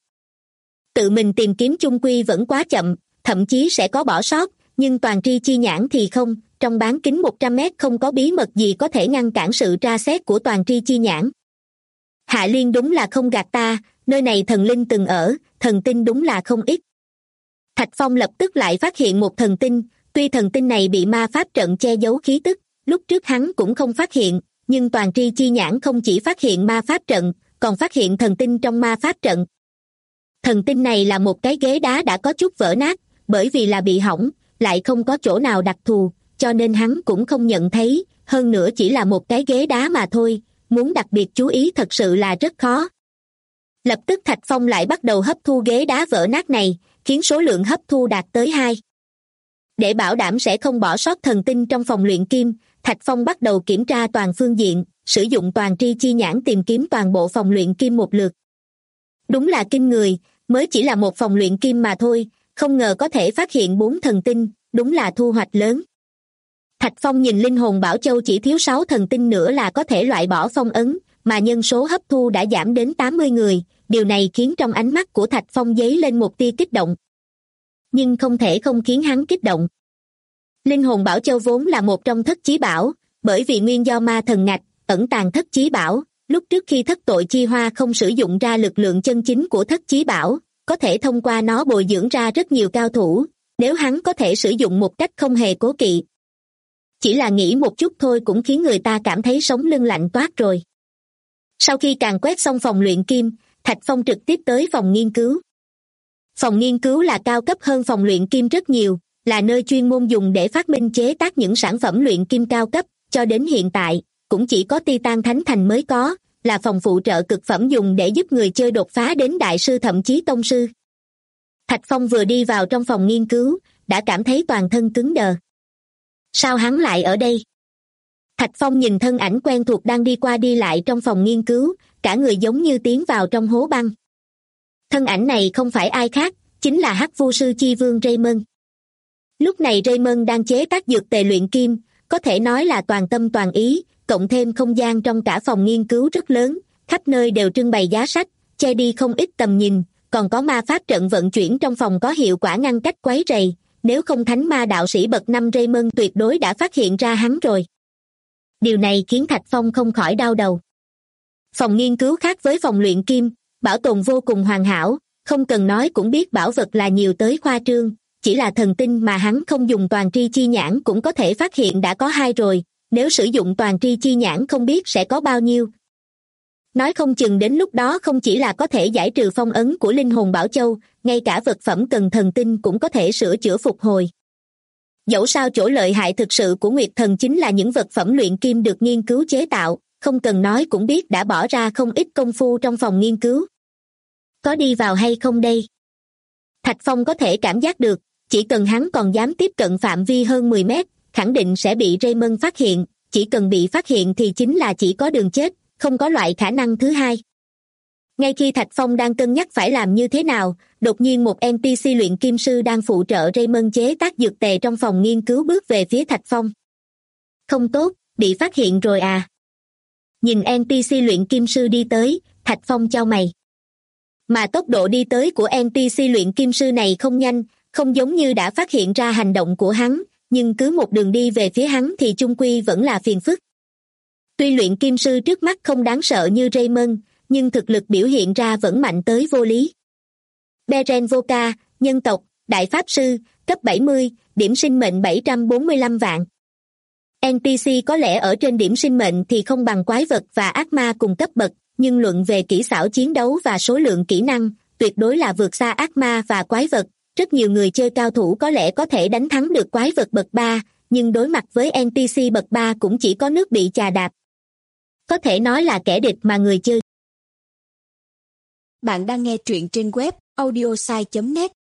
Tự mình tìm kiếm chung quy vẫn quá chậm, thậm chí sẽ có bỏ sót, nhưng toàn tri chi nhãn thì không, trong bán kính 100 mét không có bí mật gì có thể ngăn cản sự tra xét của toàn tri chi nhãn. Hạ Liên đúng là không gạt ta, nơi này thần linh từng ở, thần tinh đúng là không ít. Thạch Phong lập tức lại phát hiện một thần tinh, tuy thần tinh này bị ma pháp trận che giấu khí tức, lúc trước hắn cũng không phát hiện, nhưng toàn tri chi nhãn không chỉ phát hiện ma pháp trận, còn phát hiện thần tinh trong ma pháp trận. Thần tinh này là một cái ghế đá đã có chút vỡ nát, bởi vì là bị hỏng, lại không có chỗ nào đặc thù, cho nên hắn cũng không nhận thấy, hơn nữa chỉ là một cái ghế đá mà thôi, muốn đặc biệt chú ý thật sự là rất khó. Lập tức Thạch Phong lại bắt đầu hấp thu ghế đá vỡ nát này, khiến số lượng hấp thu đạt tới 2. Để bảo đảm sẽ không bỏ sót thần tinh trong phòng luyện kim, Thạch Phong bắt đầu kiểm tra toàn phương diện, sử dụng toàn tri chi nhãn tìm kiếm toàn bộ phòng luyện kim một lượt. Đúng là kinh người, mới chỉ là một phòng luyện kim mà thôi, không ngờ có thể phát hiện 4 thần tinh, đúng là thu hoạch lớn. Thạch Phong nhìn linh hồn bảo châu chỉ thiếu 6 thần tinh nữa là có thể loại bỏ phong ấn, mà nhân số hấp thu đã giảm đến 80 người, điều này khiến trong ánh mắt của Thạch Phong dấy lên một tia kích động. Nhưng không thể không khiến hắn kích động. Linh hồn bảo châu vốn là một trong thất chí bảo, bởi vì nguyên do ma thần ngạch, ẩn tàng thất chí bảo, lúc trước khi thất tội chi hoa không sử dụng ra lực lượng chân chính của thất chí bảo, có thể thông qua nó bồi dưỡng ra rất nhiều cao thủ, nếu hắn có thể sử dụng một cách không hề cố kỵ. Chỉ là nghĩ một chút thôi cũng khiến người ta cảm thấy sống lưng lạnh toát rồi. Sau khi càn quét xong phòng luyện kim, Thạch Phong trực tiếp tới phòng nghiên cứu. Phòng nghiên cứu là cao cấp hơn phòng luyện kim rất nhiều, là nơi chuyên môn dùng để phát minh chế tác những sản phẩm luyện kim cao cấp, cho đến hiện tại, cũng chỉ có Titan Thánh Thành mới có, là phòng phụ trợ cực phẩm dùng để giúp người chơi đột phá đến đại sư thậm chí tông sư. Thạch Phong vừa đi vào trong phòng nghiên cứu, đã cảm thấy toàn thân cứng đờ. Sao hắn lại ở đây? Thạch Phong nhìn thân ảnh quen thuộc đang đi qua đi lại trong phòng nghiên cứu, cả người giống như tiến vào trong hố băng. Thân ảnh này không phải ai khác, chính là Hắc Vu sư Chi Vương Raymond. Lúc này Raymond đang chế tác dược tề luyện kim, có thể nói là toàn tâm toàn ý, cộng thêm không gian trong cả phòng nghiên cứu rất lớn, khắp nơi đều trưng bày giá sách, che đi không ít tầm nhìn, còn có ma pháp trận vận chuyển trong phòng có hiệu quả ngăn cách quấy rầy, nếu không thánh ma đạo sĩ bậc 5 Raymond tuyệt đối đã phát hiện ra hắn rồi. Điều này khiến Thạch Phong không khỏi đau đầu. Phòng nghiên cứu khác với phòng luyện kim, bảo tồn vô cùng hoàn hảo, không cần nói cũng biết bảo vật là nhiều tới khoa trương, chỉ là thần tinh mà hắn không dùng toàn tri chi nhãn cũng có thể phát hiện đã có 2 rồi, nếu sử dụng toàn tri chi nhãn không biết sẽ có bao nhiêu. Nói không chừng đến lúc đó không chỉ là có thể giải trừ phong ấn của linh hồn Bảo Châu, ngay cả vật phẩm cần thần tinh cũng có thể sửa chữa phục hồi. Dẫu sao chỗ lợi hại thực sự của Nguyệt Thần chính là những vật phẩm luyện kim được nghiên cứu chế tạo, không cần nói cũng biết đã bỏ ra không ít công phu trong phòng nghiên cứu. Có đi vào hay không đây? Thạch Phong có thể cảm giác được, chỉ cần hắn còn dám tiếp cận phạm vi hơn 10 mét, khẳng định sẽ bị Raymond phát hiện, chỉ cần bị phát hiện thì chính là chỉ có đường chết, không có loại khả năng thứ hai. Ngay khi Thạch Phong đang cân nhắc phải làm như thế nào, đột nhiên một NPC luyện kim sư đang phụ trợ Raymond chế tác dược tề trong phòng nghiên cứu bước về phía Thạch Phong. Không tốt, bị phát hiện rồi à? Nhìn NPC luyện kim sư đi tới, Thạch Phong chau mày. Mà tốc độ đi tới của NPC luyện kim sư này không nhanh, không giống như đã phát hiện ra hành động của hắn, nhưng cứ một đường đi về phía hắn thì chung quy vẫn là phiền phức. Tuy luyện kim sư trước mắt không đáng sợ như Raymond, nhưng thực lực biểu hiện ra vẫn mạnh tới vô lý. Beren Voka, nhân tộc, đại pháp sư, cấp 70, điểm sinh mệnh 745 vạn. NPC có lẽ ở trên điểm sinh mệnh thì không bằng quái vật và ác ma cùng cấp bậc, nhưng luận về kỹ xảo chiến đấu và số lượng kỹ năng, tuyệt đối là vượt xa ác ma và quái vật. Rất nhiều người chơi cao thủ có lẽ có thể đánh thắng được quái vật bậc 3, nhưng đối mặt với NPC bậc 3 cũng chỉ có nước bị chà đạp. Có thể nói là kẻ địch mà người chơi. Bạn đang nghe truyện trên web audiosai.net.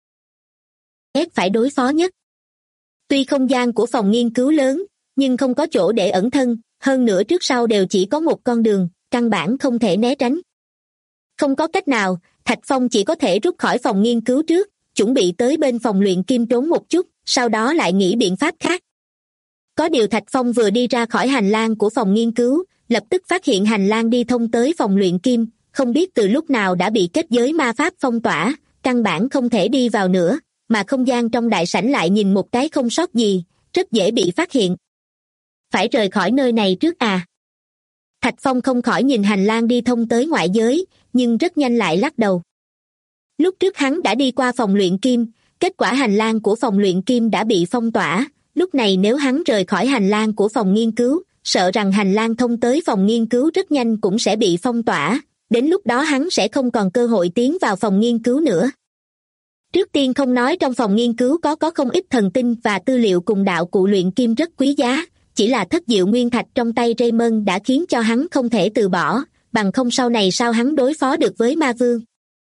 Phải đối phó nhất. Tuy không gian của phòng nghiên cứu lớn, nhưng không có chỗ để ẩn thân, hơn nữa trước sau đều chỉ có một con đường, căn bản không thể né tránh. Không có cách nào, Thạch Phong chỉ có thể rút khỏi phòng nghiên cứu trước, chuẩn bị tới bên phòng luyện kim trốn một chút, sau đó lại nghĩ biện pháp khác. Có điều Thạch Phong vừa đi ra khỏi hành lang của phòng nghiên cứu, lập tức phát hiện hành lang đi thông tới phòng luyện kim, không biết từ lúc nào đã bị kết giới ma pháp phong tỏa, căn bản không thể đi vào nữa, mà không gian trong đại sảnh lại nhìn một cái không sót gì, rất dễ bị phát hiện. Phải rời khỏi nơi này trước à? Thạch Phong không khỏi nhìn hành lang đi thông tới ngoại giới, nhưng rất nhanh lại lắc đầu. Lúc trước hắn đã đi qua phòng luyện kim, kết quả hành lang của phòng luyện kim đã bị phong tỏa, lúc này nếu hắn rời khỏi hành lang của phòng nghiên cứu, sợ rằng hành lang thông tới phòng nghiên cứu rất nhanh cũng sẽ bị phong tỏa, đến lúc đó hắn sẽ không còn cơ hội tiến vào phòng nghiên cứu nữa. Trước tiên không nói trong phòng nghiên cứu có không ít thần tinh và tư liệu cùng đạo cụ luyện kim rất quý giá, chỉ là thất diệu nguyên thạch trong tay Raymond đã khiến cho hắn không thể từ bỏ, bằng không sau này sao hắn đối phó được với ma vương.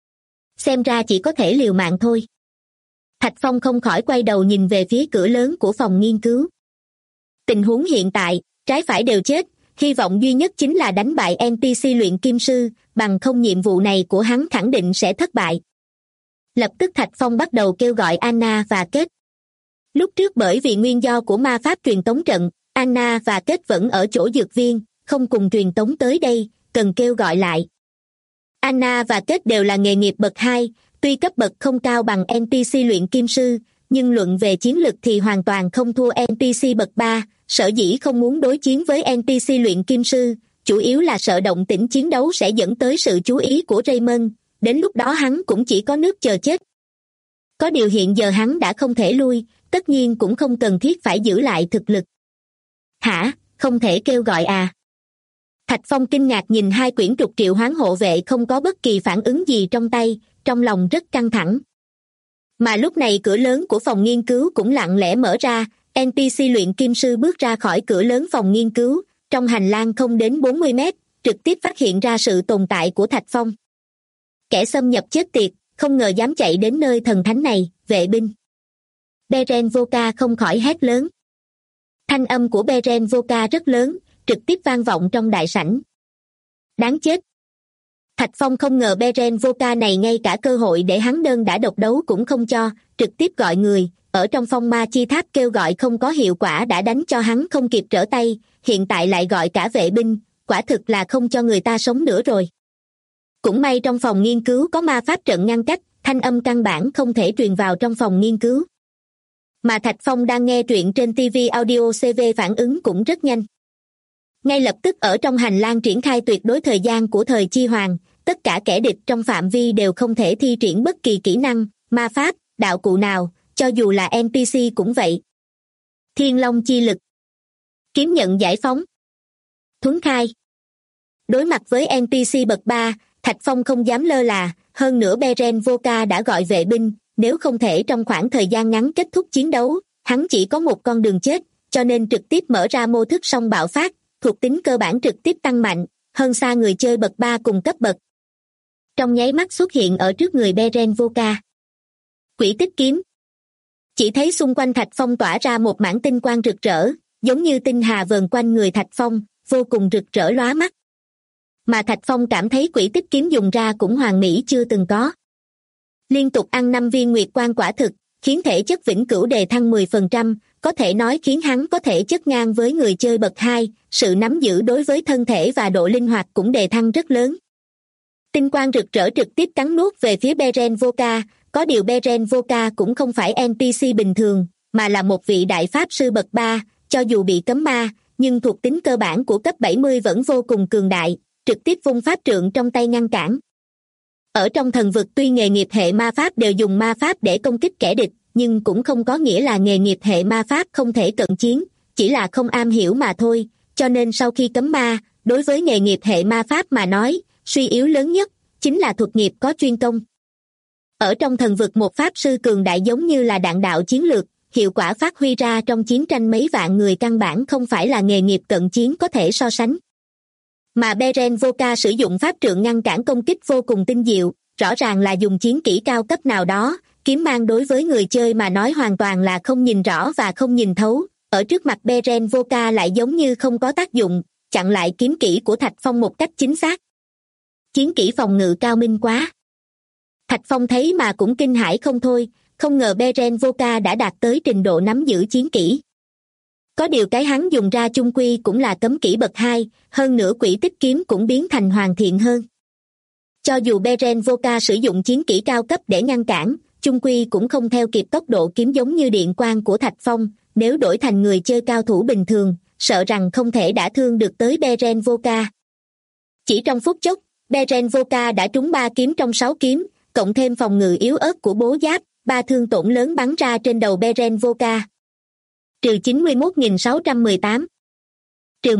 Xem ra chỉ có thể liều mạng thôi. Thạch Phong không khỏi quay đầu nhìn về phía cửa lớn của phòng nghiên cứu. Tình huống hiện tại, trái phải đều chết, hy vọng duy nhất chính là đánh bại NPC luyện kim sư, bằng không nhiệm vụ này của hắn khẳng định sẽ thất bại. Lập tức Thạch Phong bắt đầu kêu gọi Anna và Kết. Lúc trước bởi vì nguyên do của ma pháp truyền tống trận, Anna và Kết vẫn ở chỗ dược viên, không cùng truyền tống tới đây, cần kêu gọi lại. Anna và Kết đều là nghề nghiệp bậc 2, tuy cấp bậc không cao bằng NPC luyện kim sư, nhưng luận về chiến lực thì hoàn toàn không thua NPC bậc 3, sở dĩ không muốn đối chiến với NPC luyện kim sư, chủ yếu là sợ động tĩnh chiến đấu sẽ dẫn tới sự chú ý của Raymond, đến lúc đó hắn cũng chỉ có nước chờ chết. Có điều hiện giờ hắn đã không thể lui, tất nhiên cũng không cần thiết phải giữ lại thực lực. Hả, không thể kêu gọi à? Thạch Phong kinh ngạc nhìn 2 quyển trục triệu hoán hộ vệ không có bất kỳ phản ứng gì trong tay, trong lòng rất căng thẳng. Mà lúc này cửa lớn của phòng nghiên cứu cũng lặng lẽ mở ra, NPC luyện kim sư bước ra khỏi cửa lớn phòng nghiên cứu, trong hành lang không đến 40 mét, trực tiếp phát hiện ra sự tồn tại của Thạch Phong. Kẻ xâm nhập chết tiệt, không ngờ dám chạy đến nơi thần thánh này, vệ binh. Beren Voka không khỏi hét lớn. Thanh âm của Beren Voka rất lớn, trực tiếp vang vọng trong đại sảnh. Đáng chết! Thạch Phong không ngờ Beren Voka này ngay cả cơ hội để hắn đơn đả độc đấu cũng không cho, trực tiếp gọi người, ở trong phong ma chi tháp kêu gọi không có hiệu quả đã đánh cho hắn không kịp trở tay, hiện tại lại gọi cả vệ binh, quả thực là không cho người ta sống nữa rồi. Cũng may trong phòng nghiên cứu có ma pháp trận ngăn cách, thanh âm căn bản không thể truyền vào trong phòng nghiên cứu. Mà Thạch Phong đang nghe truyện trên TV Audio CV phản ứng cũng rất nhanh. Ngay lập tức ở trong hành lang triển khai tuyệt đối thời gian của thời chi hoàng, tất cả kẻ địch trong phạm vi đều không thể thi triển bất kỳ kỹ năng, ma pháp, đạo cụ nào, cho dù là NPC cũng vậy. Thiên Long chi lực. Kiếm nhận giải phóng. Thuấn khai. Đối mặt với NPC bậc 3, Thạch Phong không dám lơ là, hơn nữa Beren Voka đã gọi vệ binh, nếu không thể trong khoảng thời gian ngắn kết thúc chiến đấu, hắn chỉ có một con đường chết, cho nên trực tiếp mở ra mô thức song bạo phát, thuộc tính cơ bản trực tiếp tăng mạnh, hơn xa người chơi bậc 3 cùng cấp bậc. Trong nháy mắt xuất hiện ở trước người Beren Voka. Quỷ tích kiếm. Chỉ thấy xung quanh Thạch Phong tỏa ra một mảng tinh quang rực rỡ, giống như tinh hà vờn quanh người Thạch Phong, vô cùng rực rỡ lóa mắt. Mà Thạch Phong cảm thấy quỷ tích kiếm dùng ra cũng hoàn mỹ chưa từng có. Liên tục ăn 5 viên nguyệt quang quả thực, khiến thể chất vĩnh cửu đề thăng 10%, có thể nói khiến hắn có thể chất ngang với người chơi bậc 2, sự nắm giữ đối với thân thể và độ linh hoạt cũng đề thăng rất lớn. Tinh quang rực rỡ trực tiếp cắn nuốt về phía Beren Voka, có điều Beren Voka cũng không phải NPC bình thường, mà là một vị đại pháp sư bậc 3, cho dù bị cấm ma, nhưng thuộc tính cơ bản của cấp 70 vẫn vô cùng cường đại, trực tiếp vung pháp trượng trong tay ngăn cản. Ở trong thần vực tuy nghề nghiệp hệ ma pháp đều dùng ma pháp để công kích kẻ địch, nhưng cũng không có nghĩa là nghề nghiệp hệ ma pháp không thể cận chiến, chỉ là không am hiểu mà thôi, cho nên sau khi cấm ma, đối với nghề nghiệp hệ ma pháp mà nói, suy yếu lớn nhất chính là thuật nghiệp có chuyên công. Ở trong thần vực một pháp sư cường đại giống như là đạn đạo chiến lược, hiệu quả phát huy ra trong chiến tranh mấy vạn người căn bản không phải là nghề nghiệp cận chiến có thể so sánh. Mà Beren Voka sử dụng pháp trượng ngăn cản công kích vô cùng tinh diệu, rõ ràng là dùng chiến kỹ cao cấp nào đó, kiếm mang đối với người chơi mà nói hoàn toàn là không nhìn rõ và không nhìn thấu, ở trước mặt Beren Voka lại giống như không có tác dụng, chặn lại kiếm kỹ của Thạch Phong một cách chính xác. Chiến kỹ phòng ngự cao minh quá. Thạch Phong thấy mà cũng kinh hãi không thôi, không ngờ Beren Voka đã đạt tới trình độ nắm giữ chiến kỹ. Có điều cái hắn dùng ra chung quy cũng là cấm kỹ bậc 2, hơn nữa quỷ tích kiếm cũng biến thành hoàn thiện hơn. Cho dù Beren Voka sử dụng chiến kỹ cao cấp để ngăn cản, chung quy cũng không theo kịp tốc độ kiếm giống như điện quang của Thạch Phong, nếu đổi thành người chơi cao thủ bình thường, sợ rằng không thể đả thương được tới Beren Voka. Chỉ trong phút chốc, Beren Voka đã trúng 3 kiếm trong 6 kiếm, cộng thêm phòng ngự yếu ớt của bố giáp, 3 thương tổn lớn bắn ra trên đầu Beren Voka. Trừ 91.618. Trừ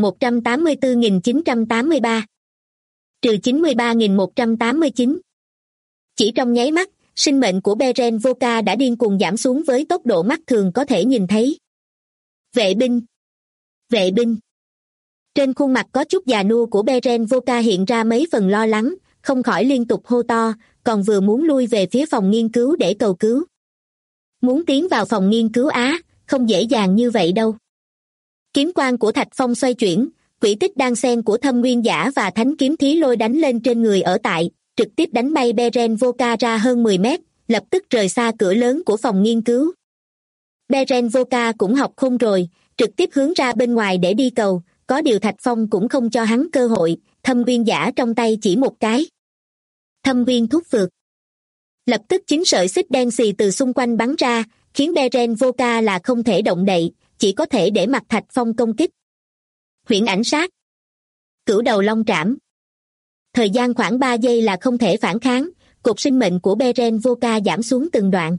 184.983. Trừ 93.189. Chỉ trong nháy mắt, sinh mệnh của Beren Voka đã điên cuồng giảm xuống với tốc độ mắt thường có thể nhìn thấy. Vệ binh! Vệ binh! Trên khuôn mặt có chút già nua của Beren Voka hiện ra mấy phần lo lắng, không khỏi liên tục hô to, còn vừa muốn lui về phía phòng nghiên cứu để cầu cứu. Muốn tiến vào phòng nghiên cứu không dễ dàng như vậy đâu. Kiếm quang của Thạch Phong xoay chuyển, quỷ tích đan xen của Thâm Nguyên Giả và Thánh Kiếm Thí Lôi đánh lên trên người ở tại, trực tiếp đánh bay Beren Voka ra hơn 10 mét, lập tức rời xa cửa lớn của phòng nghiên cứu. Beren Voka cũng học khôn rồi, trực tiếp hướng ra bên ngoài để đi cầu, có điều Thạch Phong cũng không cho hắn cơ hội, Thâm Nguyên Giả trong tay chỉ một cái. Thâm Nguyên thúc vượt. Lập tức 9 sợi xích đen xì từ xung quanh bắn ra, khiến Beren Voka là không thể động đậy, chỉ có thể để mặc Thạch Phong công kích. Huyễn ảnh sát. Cửu đầu long trảm. Thời gian khoảng 3 giây là không thể phản kháng, cột sinh mệnh của Beren Voka giảm xuống từng đoạn.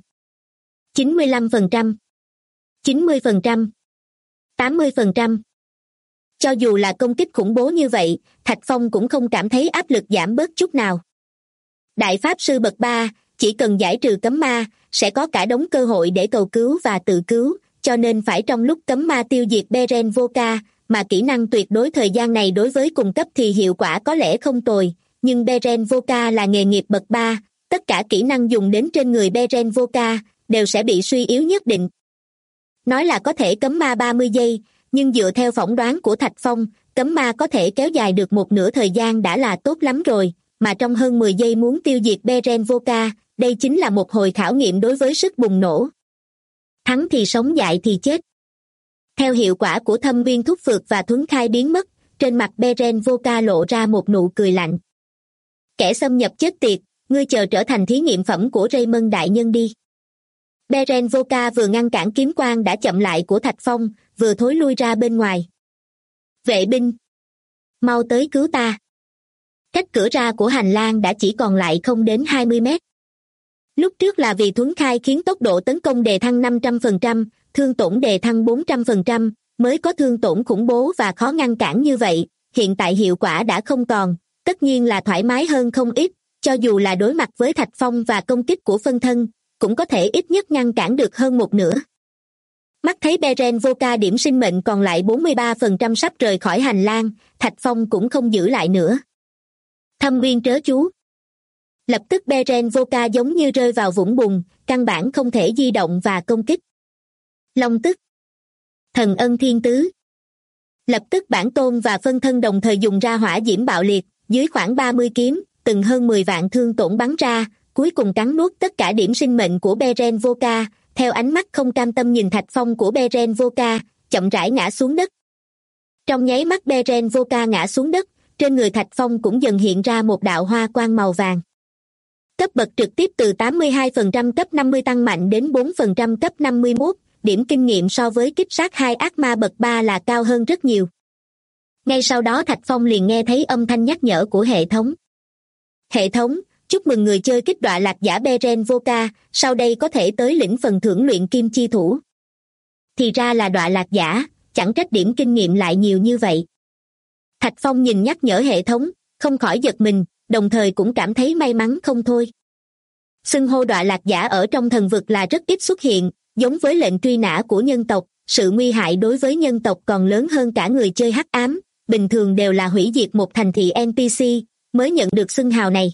95%. 90%. 80%. Cho dù là công kích khủng bố như vậy, Thạch Phong cũng không cảm thấy áp lực giảm bớt chút nào. Đại pháp sư bậc 3, chỉ cần giải trừ cấm ma, sẽ có cả đống cơ hội để cầu cứu và tự cứu, cho nên phải trong lúc cấm ma tiêu diệt Beren Voka, mà kỹ năng tuyệt đối thời gian này đối với cùng cấp thì hiệu quả có lẽ không tồi, nhưng Beren Voka là nghề nghiệp bậc 3, tất cả kỹ năng dùng đến trên người Beren Voka đều sẽ bị suy yếu nhất định. Nói là có thể cấm ma 30 giây, nhưng dựa theo phỏng đoán của Thạch Phong, cấm ma có thể kéo dài được một nửa thời gian đã là tốt lắm rồi, mà trong hơn 10 giây muốn tiêu diệt Beren Volca, đây chính là một hồi khảo nghiệm đối với sức bùng nổ. Thắng thì sống, dại thì chết. Theo hiệu quả của Thâm Viên Thúc Phược và Thuấn Khai biến mất, trên mặt Beren Volca lộ ra một nụ cười lạnh. Kẻ xâm nhập chết tiệt, ngươi chờ trở thành thí nghiệm phẩm của Raymond đại nhân đi. Beren Volca vừa ngăn cản kiếm quang đã chậm lại của Thạch Phong, vừa thối lui ra bên ngoài. Vệ binh! Mau tới cứu ta! Cách cửa ra của hành lang đã chỉ còn lại không đến 20 mét. Lúc trước là vì Thuấn Khai khiến tốc độ tấn công đề thăng 500%, thương tổn đề thăng 400%, mới có thương tổn khủng bố và khó ngăn cản như vậy, hiện tại hiệu quả đã không còn, tất nhiên là thoải mái hơn không ít, cho dù là đối mặt với Thạch Phong và công kích của phân thân, cũng có thể ít nhất ngăn cản được hơn một nửa. Mắt thấy Beren Volca điểm sinh mệnh còn lại 43% sắp rời khỏi hành lang, Thạch Phong cũng không giữ lại nữa. Thâm viên trớ chú. Lập tức Beren Volca giống như rơi vào vũng bùn, căn bản không thể di động và công kích. Long tức. Thần ân thiên tứ. Lập tức bản tôn và phân thân đồng thời dùng ra hỏa diễm bạo liệt, dưới khoảng 30 kiếm, từng hơn 10 vạn thương tổn bắn ra, cuối cùng cắn nuốt tất cả điểm sinh mệnh của Beren Volca, theo ánh mắt không cam tâm nhìn Thạch Phong của Beren Volca, chậm rãi ngã xuống đất. Trong nháy mắt Beren Volca ngã xuống đất, trên người Thạch Phong cũng dần hiện ra một đạo hoa quang màu vàng. Cấp bậc trực tiếp từ 82% cấp 50 tăng mạnh đến 4% cấp 51, điểm kinh nghiệm so với kích sát 2 ác ma bậc 3 là cao hơn rất nhiều. Ngay sau đó Thạch Phong liền nghe thấy âm thanh nhắc nhở của hệ thống. Hệ thống, chúc mừng người chơi kích đọa lạc giả Beren Volca, sau đây có thể tới lĩnh phần thưởng luyện kim chi thủ. Thì ra là đọa lạc giả, chẳng trách điểm kinh nghiệm lại nhiều như vậy. Thạch Phong nhìn nhắc nhở hệ thống, không khỏi giật mình, đồng thời cũng cảm thấy may mắn không thôi. Xưng hô đọa lạc giả ở trong thần vực là rất ít xuất hiện, giống với lệnh truy nã của nhân tộc, sự nguy hại đối với nhân tộc còn lớn hơn cả người chơi hắc ám, bình thường đều là hủy diệt một thành thị NPC, mới nhận được xưng hào này.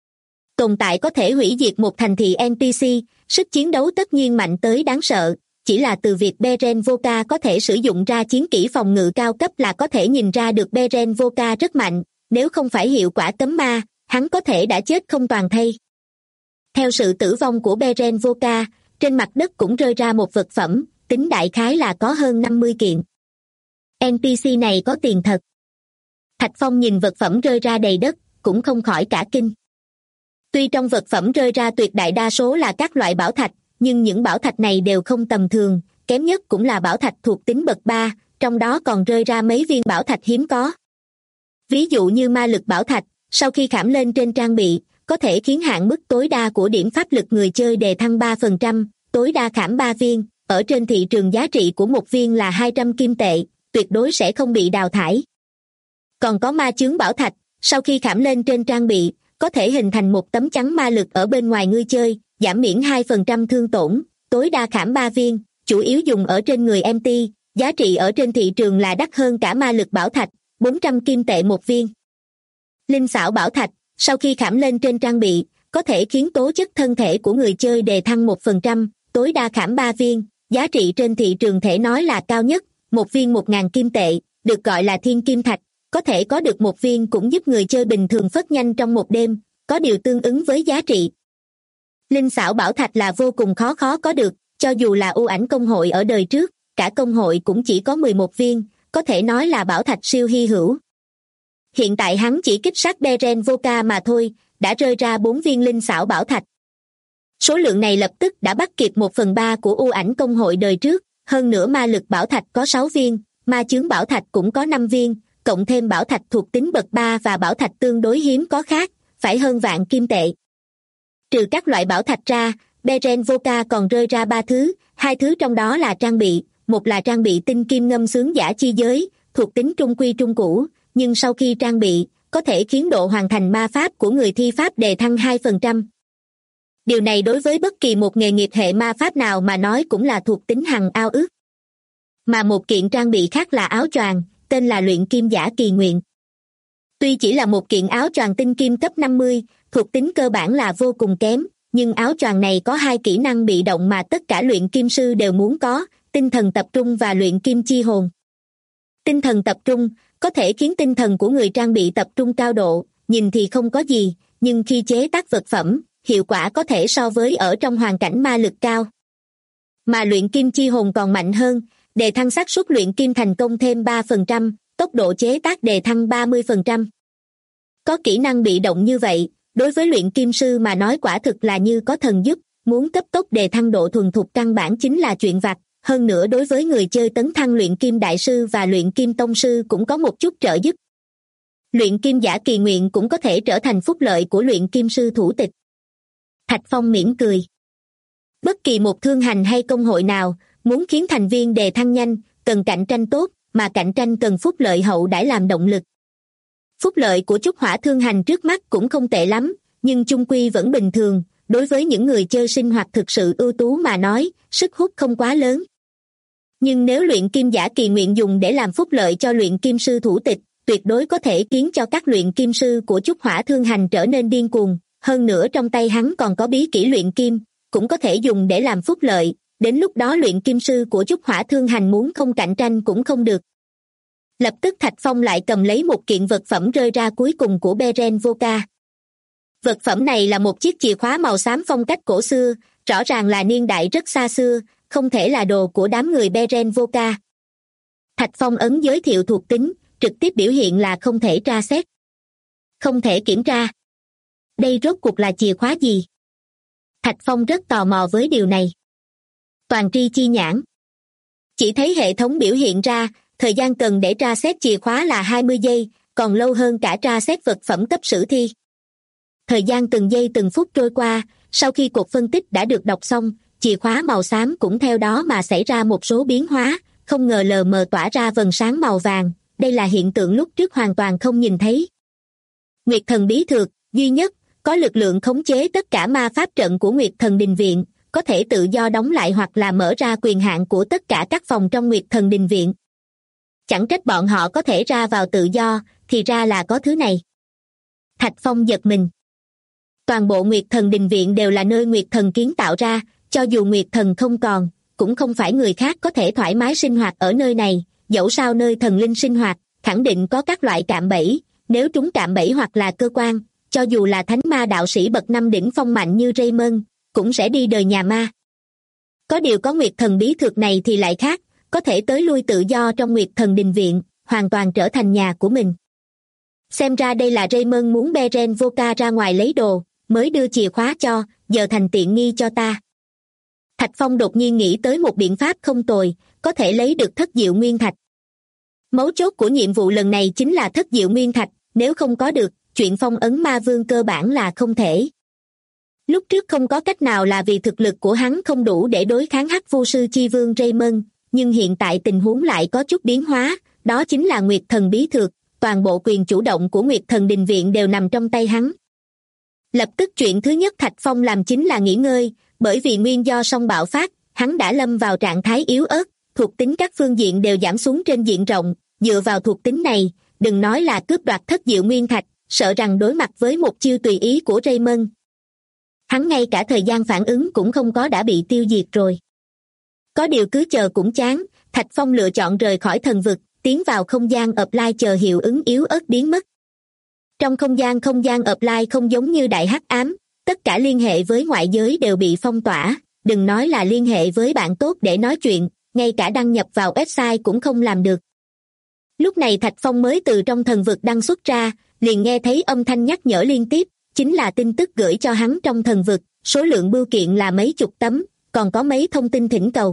Tồn tại có thể hủy diệt một thành thị NPC, sức chiến đấu tất nhiên mạnh tới đáng sợ, chỉ là từ việc Beren Volca có thể sử dụng ra chiến kỹ phòng ngự cao cấp là có thể nhìn ra được Beren Volca rất mạnh, nếu không phải hiệu quả cấm ma, hắn có thể đã chết không toàn thây. Theo sự tử vong của Beren Volca, trên mặt đất cũng rơi ra một vật phẩm, tính đại khái là có hơn 50 kiện. NPC này có tiền thật. Thạch Phong nhìn vật phẩm rơi ra đầy đất, cũng không khỏi cả kinh. Tuy trong vật phẩm rơi ra tuyệt đại đa số là các loại bảo thạch, nhưng những bảo thạch này đều không tầm thường, kém nhất cũng là bảo thạch thuộc tính bậc 3, trong đó còn rơi ra mấy viên bảo thạch hiếm có. Ví dụ như ma lực bảo thạch, sau khi khảm lên trên trang bị, có thể khiến hạn mức tối đa của điểm pháp lực người chơi đề thăng 3%, tối đa khảm 3 viên, ở trên thị trường giá trị của một viên là 200 kim tệ, tuyệt đối sẽ không bị đào thải. Còn có ma chướng bảo thạch, sau khi khảm lên trên trang bị, có thể hình thành một tấm chắn ma lực ở bên ngoài người chơi, giảm miễn 2% thương tổn, tối đa khảm 3 viên, chủ yếu dùng ở trên người MT, giá trị ở trên thị trường là đắt hơn cả ma lực bảo thạch, 400 kim tệ một viên. Linh xảo bảo thạch, sau khi khảm lên trên trang bị, có thể khiến tố chất thân thể của người chơi đề thăng 1%, tối đa khảm 3 viên, giá trị trên thị trường thể nói là cao nhất, một viên 1.000 kim tệ, được gọi là thiên kim thạch, có thể có được một viên cũng giúp người chơi bình thường phất nhanh trong một đêm, có điều tương ứng với giá trị. Linh xảo bảo thạch là vô cùng khó có được, cho dù là ưu ảnh công hội ở đời trước, cả công hội cũng chỉ có 11 viên, có thể nói là bảo thạch siêu hy hữu. Hiện tại hắn chỉ kích sát Beren Volca mà thôi, đã rơi ra 4 viên linh xảo bảo thạch. Số lượng này lập tức đã bắt kịp 1/3 của ưu ảnh công hội đời trước, hơn nữa ma lực bảo thạch có 6 viên, ma chướng bảo thạch cũng có 5 viên, cộng thêm bảo thạch thuộc tính bậc 3 và bảo thạch tương đối hiếm có khác, phải hơn vạn kim tệ. Trừ các loại bảo thạch ra, Beren Volca còn rơi ra 3 thứ, 2 thứ trong đó là trang bị, một là trang bị tinh kim ngâm xướng giả chi giới, thuộc tính trung quy trung cũ, nhưng sau khi trang bị, có thể khiến độ hoàn thành ma pháp của người thi pháp đề thăng 2%. Điều này đối với bất kỳ một nghề nghiệp hệ ma pháp nào mà nói cũng là thuộc tính hằng ao ước. Mà một kiện trang bị khác là áo choàng, tên là luyện kim giả kỳ nguyện. Tuy chỉ là một kiện áo choàng tinh kim cấp 50, thuộc tính cơ bản là vô cùng kém, nhưng áo choàng này có 2 kỹ năng bị động mà tất cả luyện kim sư đều muốn có, tinh thần tập trung và luyện kim chi hồn. Tinh thần tập trung, có thể khiến tinh thần của người trang bị tập trung cao độ, nhìn thì không có gì, nhưng khi chế tác vật phẩm, hiệu quả có thể so với ở trong hoàn cảnh ma lực cao. Mà luyện kim chi hồn còn mạnh hơn, đề thăng xác suất luyện kim thành công thêm 3%, tốc độ chế tác đề thăng 30%. Có kỹ năng bị động như vậy, đối với luyện kim sư mà nói quả thực là như có thần giúp, muốn cấp tốc đề thăng độ thuần thục căn bản chính là chuyện vặt, hơn nữa đối với người chơi tấn thăng luyện kim đại sư và luyện kim tông sư cũng có một chút trợ giúp. Luyện kim giả kỳ nguyện cũng có thể trở thành phúc lợi của luyện kim sư thủ tịch. Thạch Phong mỉm cười. Bất kỳ một thương hành hay công hội nào, muốn khiến thành viên đề thăng nhanh, cần cạnh tranh tốt, mà cạnh tranh cần phúc lợi hậu đãi làm động lực. Phúc lợi của Trúc Hỏa thương hành trước mắt cũng không tệ lắm, nhưng chung quy vẫn bình thường, đối với những người chơi sinh hoạt thực sự ưu tú mà nói, sức hút không quá lớn. Nhưng nếu luyện kim giả kỳ nguyện dùng để làm phúc lợi cho luyện kim sư thủ tịch, tuyệt đối có thể khiến cho các luyện kim sư của Trúc Hỏa thương hành trở nên điên cuồng, hơn nữa trong tay hắn còn có bí kỹ luyện kim, cũng có thể dùng để làm phúc lợi, đến lúc đó luyện kim sư của Trúc Hỏa thương hành muốn không cạnh tranh cũng không được. Lập tức Thạch Phong lại cầm lấy một kiện vật phẩm rơi ra cuối cùng của Beren Voka. Vật phẩm này là một chiếc chìa khóa màu xám phong cách cổ xưa, rõ ràng là niên đại rất xa xưa, không thể là đồ của đám người Beren Voka. Thạch Phong ấn giới thiệu thuộc tính, trực tiếp biểu hiện là không thể tra xét. Không thể kiểm tra. Đây rốt cuộc là chìa khóa gì? Thạch Phong rất tò mò với điều này. Toàn tri chi nhãn. Chỉ thấy hệ thống biểu hiện ra, thời gian cần để tra xét chìa khóa là 20 giây, còn lâu hơn cả tra xét vật phẩm cấp sử thi. Thời gian từng giây từng phút trôi qua, sau khi cuộc phân tích đã được đọc xong, chìa khóa màu xám cũng theo đó mà xảy ra một số biến hóa, không ngờ lờ mờ tỏa ra vầng sáng màu vàng, đây là hiện tượng lúc trước hoàn toàn không nhìn thấy. Nguyệt Thần Bí Thược, duy nhất, có lực lượng khống chế tất cả ma pháp trận của Nguyệt Thần Đình Viện, có thể tự do đóng lại hoặc là mở ra quyền hạn của tất cả các phòng trong Nguyệt Thần Đình Viện. Chẳng trách bọn họ có thể ra vào tự do, thì ra là có thứ này. Thạch Phong giật mình. Toàn bộ Nguyệt Thần Đình Viện đều là nơi Nguyệt Thần kiến tạo ra, cho dù Nguyệt Thần không còn, cũng không phải người khác có thể thoải mái sinh hoạt ở nơi này, dẫu sao nơi thần linh sinh hoạt, khẳng định có các loại cạm bẫy, nếu trúng cạm bẫy hoặc là cơ quan, cho dù là thánh ma đạo sĩ bậc năm đỉnh phong mạnh như Raymond, cũng sẽ đi đời nhà ma. Có điều có Nguyệt Thần Bí Thược này thì lại khác, có thể tới lui tự do trong Nguyệt Thần Đình Viện, hoàn toàn trở thành nhà của mình. Xem ra đây là Raymond muốn Beren Voka ra ngoài lấy đồ, mới đưa chìa khóa cho, giờ thành tiện nghi cho ta. Thạch Phong đột nhiên nghĩ tới một biện pháp không tồi, có thể lấy được thất diệu nguyên thạch. Mấu chốt của nhiệm vụ lần này chính là thất diệu nguyên thạch, nếu không có được, chuyện phong ấn ma vương cơ bản là không thể. Lúc trước không có cách nào là vì thực lực của hắn không đủ để đối kháng hắc vu sư chi vương Raymond, nhưng hiện tại tình huống lại có chút biến hóa, đó chính là Nguyệt Thần Bí Thược, toàn bộ quyền chủ động của Nguyệt Thần Đình Viện đều nằm trong tay hắn. Lập tức chuyện thứ nhất Thạch Phong làm chính là nghỉ ngơi, bởi vì nguyên do song bạo phát, hắn đã lâm vào trạng thái yếu ớt, thuộc tính các phương diện đều giảm xuống trên diện rộng, dựa vào thuộc tính này, đừng nói là cướp đoạt thất diệu nguyên thạch, sợ rằng đối mặt với một chiêu tùy ý của Raymond, hắn ngay cả thời gian phản ứng cũng không có đã bị tiêu diệt rồi. Có điều cứ chờ cũng chán, Thạch Phong lựa chọn rời khỏi thần vực, tiến vào không gian offline chờ hiệu ứng yếu ớt biến mất. Trong không gian offline không giống như đại hắc ám, tất cả liên hệ với ngoại giới đều bị phong tỏa, đừng nói là liên hệ với bạn tốt để nói chuyện, ngay cả đăng nhập vào website cũng không làm được. Lúc này Thạch Phong mới từ trong thần vực đăng xuất ra, liền nghe thấy âm thanh nhắc nhở liên tiếp, chính là tin tức gửi cho hắn trong thần vực, số lượng bưu kiện là mấy chục tấm, còn có mấy thông tin thỉnh cầu.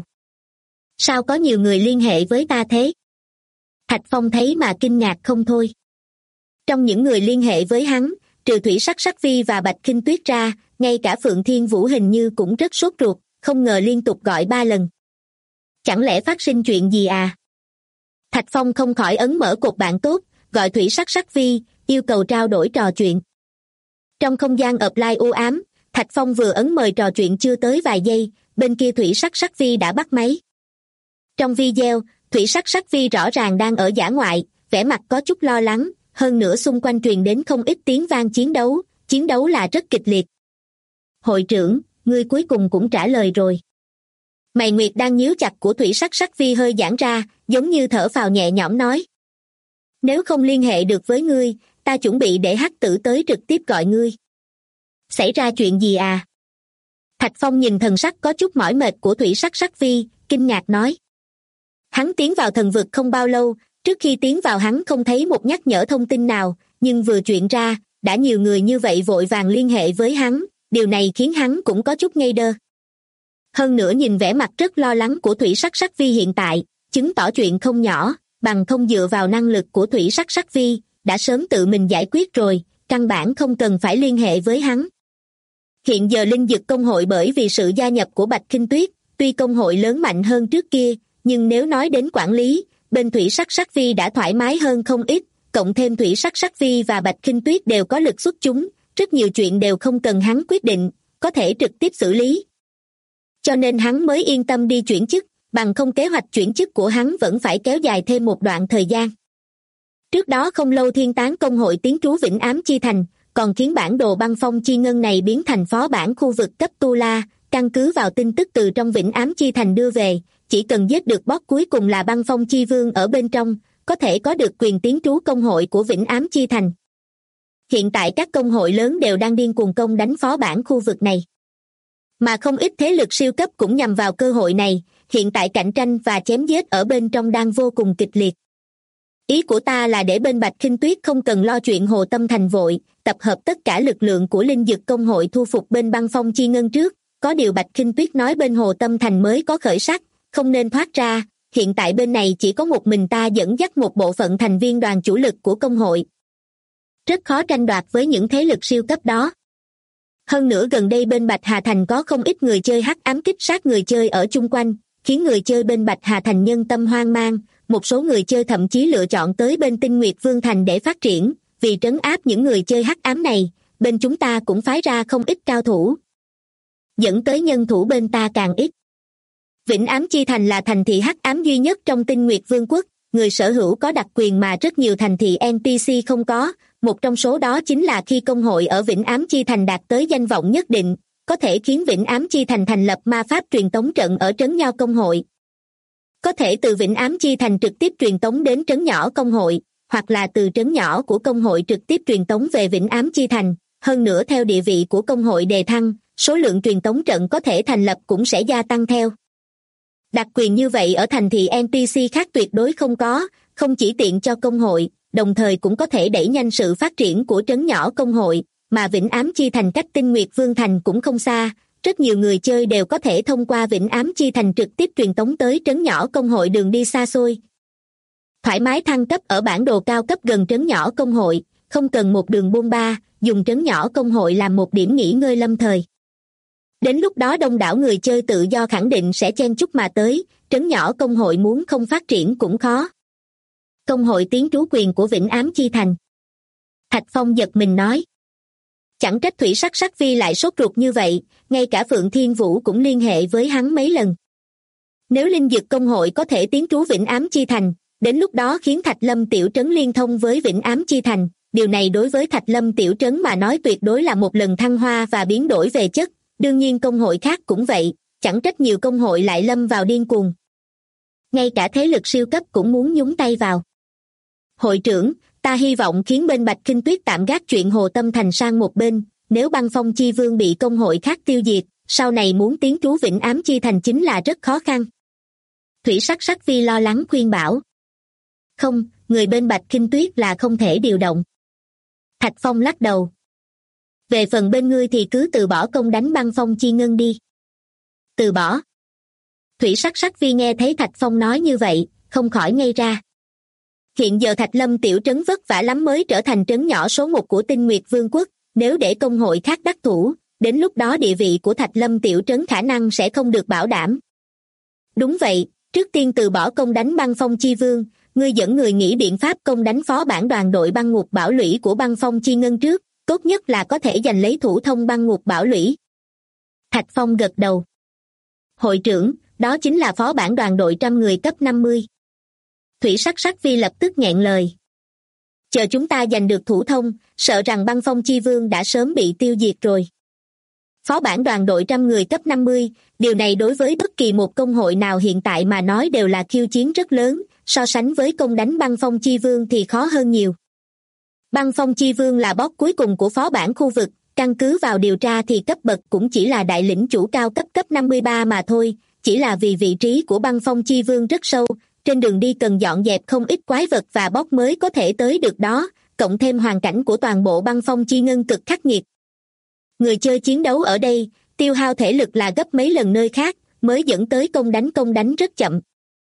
Sao có nhiều người liên hệ với ta thế? Thạch Phong thấy mà kinh ngạc không thôi. Trong những người liên hệ với hắn, trừ Thủy Sắc Sắc Vi và Bạch Khinh Tuyết ra, ngay cả Phượng Thiên Vũ hình như cũng rất sốt ruột, không ngờ liên tục gọi 3 lần. Chẳng lẽ phát sinh chuyện gì à? Thạch Phong không khỏi ấn mở cột bạn tốt, gọi Thủy Sắc Sắc Vi, yêu cầu trao đổi trò chuyện. Trong không gian offline u ám, Thạch Phong vừa ấn mời trò chuyện chưa tới vài giây, bên kia Thủy Sắc Sắc Vi đã bắt máy. Trong video, Thủy Sắc Sắc Vi rõ ràng đang ở dã ngoại, vẻ mặt có chút lo lắng, hơn nữa xung quanh truyền đến không ít tiếng vang chiến đấu là rất kịch liệt. Hội trưởng, ngươi cuối cùng cũng trả lời rồi. Mày Nguyệt đang nhíu chặt của Thủy Sắc Sắc Vi hơi giãn ra, giống như thở phào nhẹ nhõm nói. Nếu không liên hệ được với ngươi, ta chuẩn bị để Hắc Tử tới trực tiếp gọi ngươi. Xảy ra chuyện gì à? Thạch Phong nhìn thần sắc có chút mỏi mệt của Thủy Sắc Sắc Vi, kinh ngạc nói. Hắn tiến vào thần vực không bao lâu, trước khi tiến vào hắn không thấy một nhắc nhở thông tin nào, nhưng vừa chuyện ra, đã nhiều người như vậy vội vàng liên hệ với hắn, điều này khiến hắn cũng có chút ngây đơ. Hơn nữa nhìn vẻ mặt rất lo lắng của Thủy Sắc Sắc Vi hiện tại, chứng tỏ chuyện không nhỏ, bằng không dựa vào năng lực của Thủy Sắc Sắc Vi, đã sớm tự mình giải quyết rồi, căn bản không cần phải liên hệ với hắn. Hiện giờ linh dực công hội bởi vì sự gia nhập của Bạch Khinh Tuyết, tuy công hội lớn mạnh hơn trước kia, nhưng nếu nói đến quản lý, bên Thủy Sắc Sắc Vi đã thoải mái hơn không ít, cộng thêm Thủy Sắc Sắc Vi và Bạch Khinh Tuyết đều có lực xuất chúng, rất nhiều chuyện đều không cần hắn quyết định, có thể trực tiếp xử lý. Cho nên hắn mới yên tâm đi chuyển chức, bằng không kế hoạch chuyển chức của hắn vẫn phải kéo dài thêm một đoạn thời gian. Trước đó không lâu Thiên Tán công hội tiến trú Vĩnh Ám Chi Thành, còn khiến bản đồ băng phong chi ngân này biến thành phó bản khu vực cấp Tu La, căn cứ vào tin tức từ trong Vĩnh Ám Chi Thành đưa về, chỉ cần giết được boss cuối cùng là băng phong chi vương ở bên trong, có thể có được quyền tiến trú công hội của Vĩnh Ám Chi Thành. Hiện tại các công hội lớn đều đang điên cuồng công đánh phó bản khu vực này. Mà không ít thế lực siêu cấp cũng nhằm vào cơ hội này, hiện tại cạnh tranh và chém giết ở bên trong đang vô cùng kịch liệt. Ý của ta là để bên Bạch Khinh Tuyết không cần lo chuyện Hồ Tâm Thành vội, tập hợp tất cả lực lượng của linh dực công hội thu phục bên băng phong chi ngân trước, có điều Bạch Khinh Tuyết nói bên Hồ Tâm Thành mới có khởi sắc, không nên thoát ra, hiện tại bên này chỉ có một mình ta dẫn dắt một bộ phận thành viên đoàn chủ lực của công hội. Rất khó tranh đoạt với những thế lực siêu cấp đó. Hơn nữa gần đây bên Bạch Hà Thành có không ít người chơi hắc ám kích sát người chơi ở chung quanh, khiến người chơi bên Bạch Hà Thành nhân tâm hoang mang, một số người chơi thậm chí lựa chọn tới bên Tinh Nguyệt Vương Thành để phát triển, vì trấn áp những người chơi hắc ám này, bên chúng ta cũng phái ra không ít cao thủ. Dẫn tới nhân thủ bên ta càng ít. Vĩnh Ám Chi Thành là thành thị hắc ám duy nhất trong Tinh Nguyệt Vương quốc, người sở hữu có đặc quyền mà rất nhiều thành thị NPC không có, một trong số đó chính là khi công hội ở Vĩnh Ám Chi Thành đạt tới danh vọng nhất định, có thể khiến Vĩnh Ám Chi Thành thành lập ma pháp truyền tống trận ở trấn Nho công hội. Có thể từ Vĩnh Ám Chi Thành trực tiếp truyền tống đến trấn nhỏ công hội, hoặc là từ trấn nhỏ của công hội trực tiếp truyền tống về Vĩnh Ám Chi Thành, hơn nữa theo địa vị của công hội đề thăng, số lượng truyền tống trận có thể thành lập cũng sẽ gia tăng theo. Đặc quyền như vậy ở thành thị NPC khác tuyệt đối không có, không chỉ tiện cho công hội, đồng thời cũng có thể đẩy nhanh sự phát triển của trấn nhỏ công hội, mà Vĩnh Ám Chi Thành cách Tinh Nguyệt Vương Thành cũng không xa, rất nhiều người chơi đều có thể thông qua Vĩnh Ám Chi Thành trực tiếp truyền tống tới trấn nhỏ công hội đường đi xa xôi. Thoải mái thăng cấp ở bản đồ cao cấp gần trấn nhỏ công hội, không cần một đường bôn ba, dùng trấn nhỏ công hội làm một điểm nghỉ ngơi lâm thời. Đến lúc đó đông đảo người chơi tự do khẳng định sẽ chen chúc mà tới, trấn nhỏ công hội muốn không phát triển cũng khó. Công hội tiến trú quyền của Vĩnh Ám Chi Thành. Thạch Phong giật mình nói. Chẳng trách Thủy Sắc Sắc Vi lại sốt ruột như vậy, ngay cả Phượng Thiên Vũ cũng liên hệ với hắn mấy lần. Nếu linh dực công hội có thể tiến trú Vĩnh Ám Chi Thành, đến lúc đó khiến Thạch Lâm tiểu trấn liên thông với Vĩnh Ám Chi Thành, điều này đối với Thạch Lâm tiểu trấn mà nói tuyệt đối là một lần thăng hoa và biến đổi về chất, đương nhiên công hội khác cũng vậy, chẳng trách nhiều công hội lại lâm vào điên cuồng. Ngay cả thế lực siêu cấp cũng muốn nhúng tay vào. Hội trưởng, ta hy vọng khiến bên Bạch Khinh Tuyết tạm gác chuyện Hồ Tâm Thành sang một bên, nếu băng phong chi vương bị công hội khác tiêu diệt, sau này muốn tiến trú Vĩnh Ám Chi Thành chính là rất khó khăn. Thủy Sắc Sắc Vi lo lắng khuyên bảo. Không, người bên Bạch Khinh Tuyết là không thể điều động. Thạch Phong lắc đầu. Về phần bên ngươi thì cứ từ bỏ công đánh băng phong chi ngân đi. Từ bỏ. Thủy Sắc Sắc Vi nghe thấy Thạch Phong nói như vậy, không khỏi ngây ra. Hiện giờ Thạch Lâm tiểu trấn vất vả lắm mới trở thành trấn nhỏ số 1 của Tinh Nguyệt Vương quốc, nếu để công hội khác đắc thủ, đến lúc đó địa vị của Thạch Lâm tiểu trấn khả năng sẽ không được bảo đảm. Đúng vậy, trước tiên từ bỏ công đánh băng phong chi vương, ngươi dẫn người nghĩ biện pháp công đánh phó bản đoàn đội băng ngục bảo lũy của băng phong chi ngân trước, tốt nhất là có thể giành lấy thủ thông băng ngục bảo lũy. Thạch Phong gật đầu. Hội trưởng, đó chính là phó bản đoàn đội 100 người cấp 50. Thủy Sắc Sắc Vi lập tức nghẹn lời. Chờ chúng ta giành được thủ thông, sợ rằng băng phong chi vương đã sớm bị tiêu diệt rồi. phó bản đoàn đội 100 người cấp 50, điều này đối với bất kỳ một công hội nào hiện tại mà nói đều là khiêu chiến rất lớn, so sánh với công đánh băng phong chi vương thì khó hơn nhiều. Băng phong chi vương là boss cuối cùng của phó bản khu vực, căn cứ vào điều tra thì cấp bậc cũng chỉ là đại lĩnh chủ cao cấp cấp 53 mà thôi, chỉ là vì vị trí của băng phong chi vương rất sâu, trên đường đi cần dọn dẹp không ít quái vật và boss mới có thể tới được đó, cộng thêm hoàn cảnh của toàn bộ băng phong chi ngân cực khắc nghiệt. Người chơi chiến đấu ở đây, tiêu hao thể lực là gấp mấy lần nơi khác, mới dẫn tới công đánh rất chậm.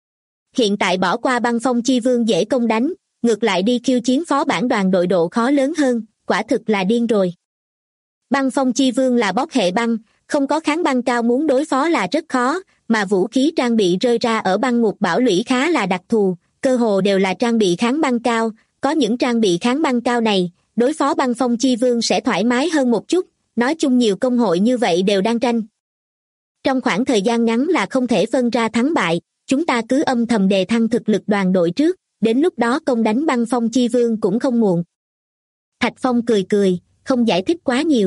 Hiện tại bỏ qua băng phong chi vương dễ công đánh, ngược lại đi khiêu chiến phó bản đoàn đội độ khó lớn hơn, quả thực là điên rồi. Băng phong chi vương là boss hệ băng, không có kháng băng cao muốn đối phó là rất khó, mà vũ khí trang bị rơi ra ở băng ngục bảo lũy khá là đặc thù, cơ hồ đều là trang bị kháng băng cao, có những trang bị kháng băng cao này, đối phó băng phong chi vương sẽ thoải mái hơn một chút, nói chung nhiều công hội như vậy đều đang tranh. Trong khoảng thời gian ngắn là không thể phân ra thắng bại, chúng ta cứ âm thầm đề thăng thực lực đoàn đội trước, đến lúc đó công đánh băng phong chi vương cũng không muộn. Thạch Phong cười cười, không giải thích quá nhiều.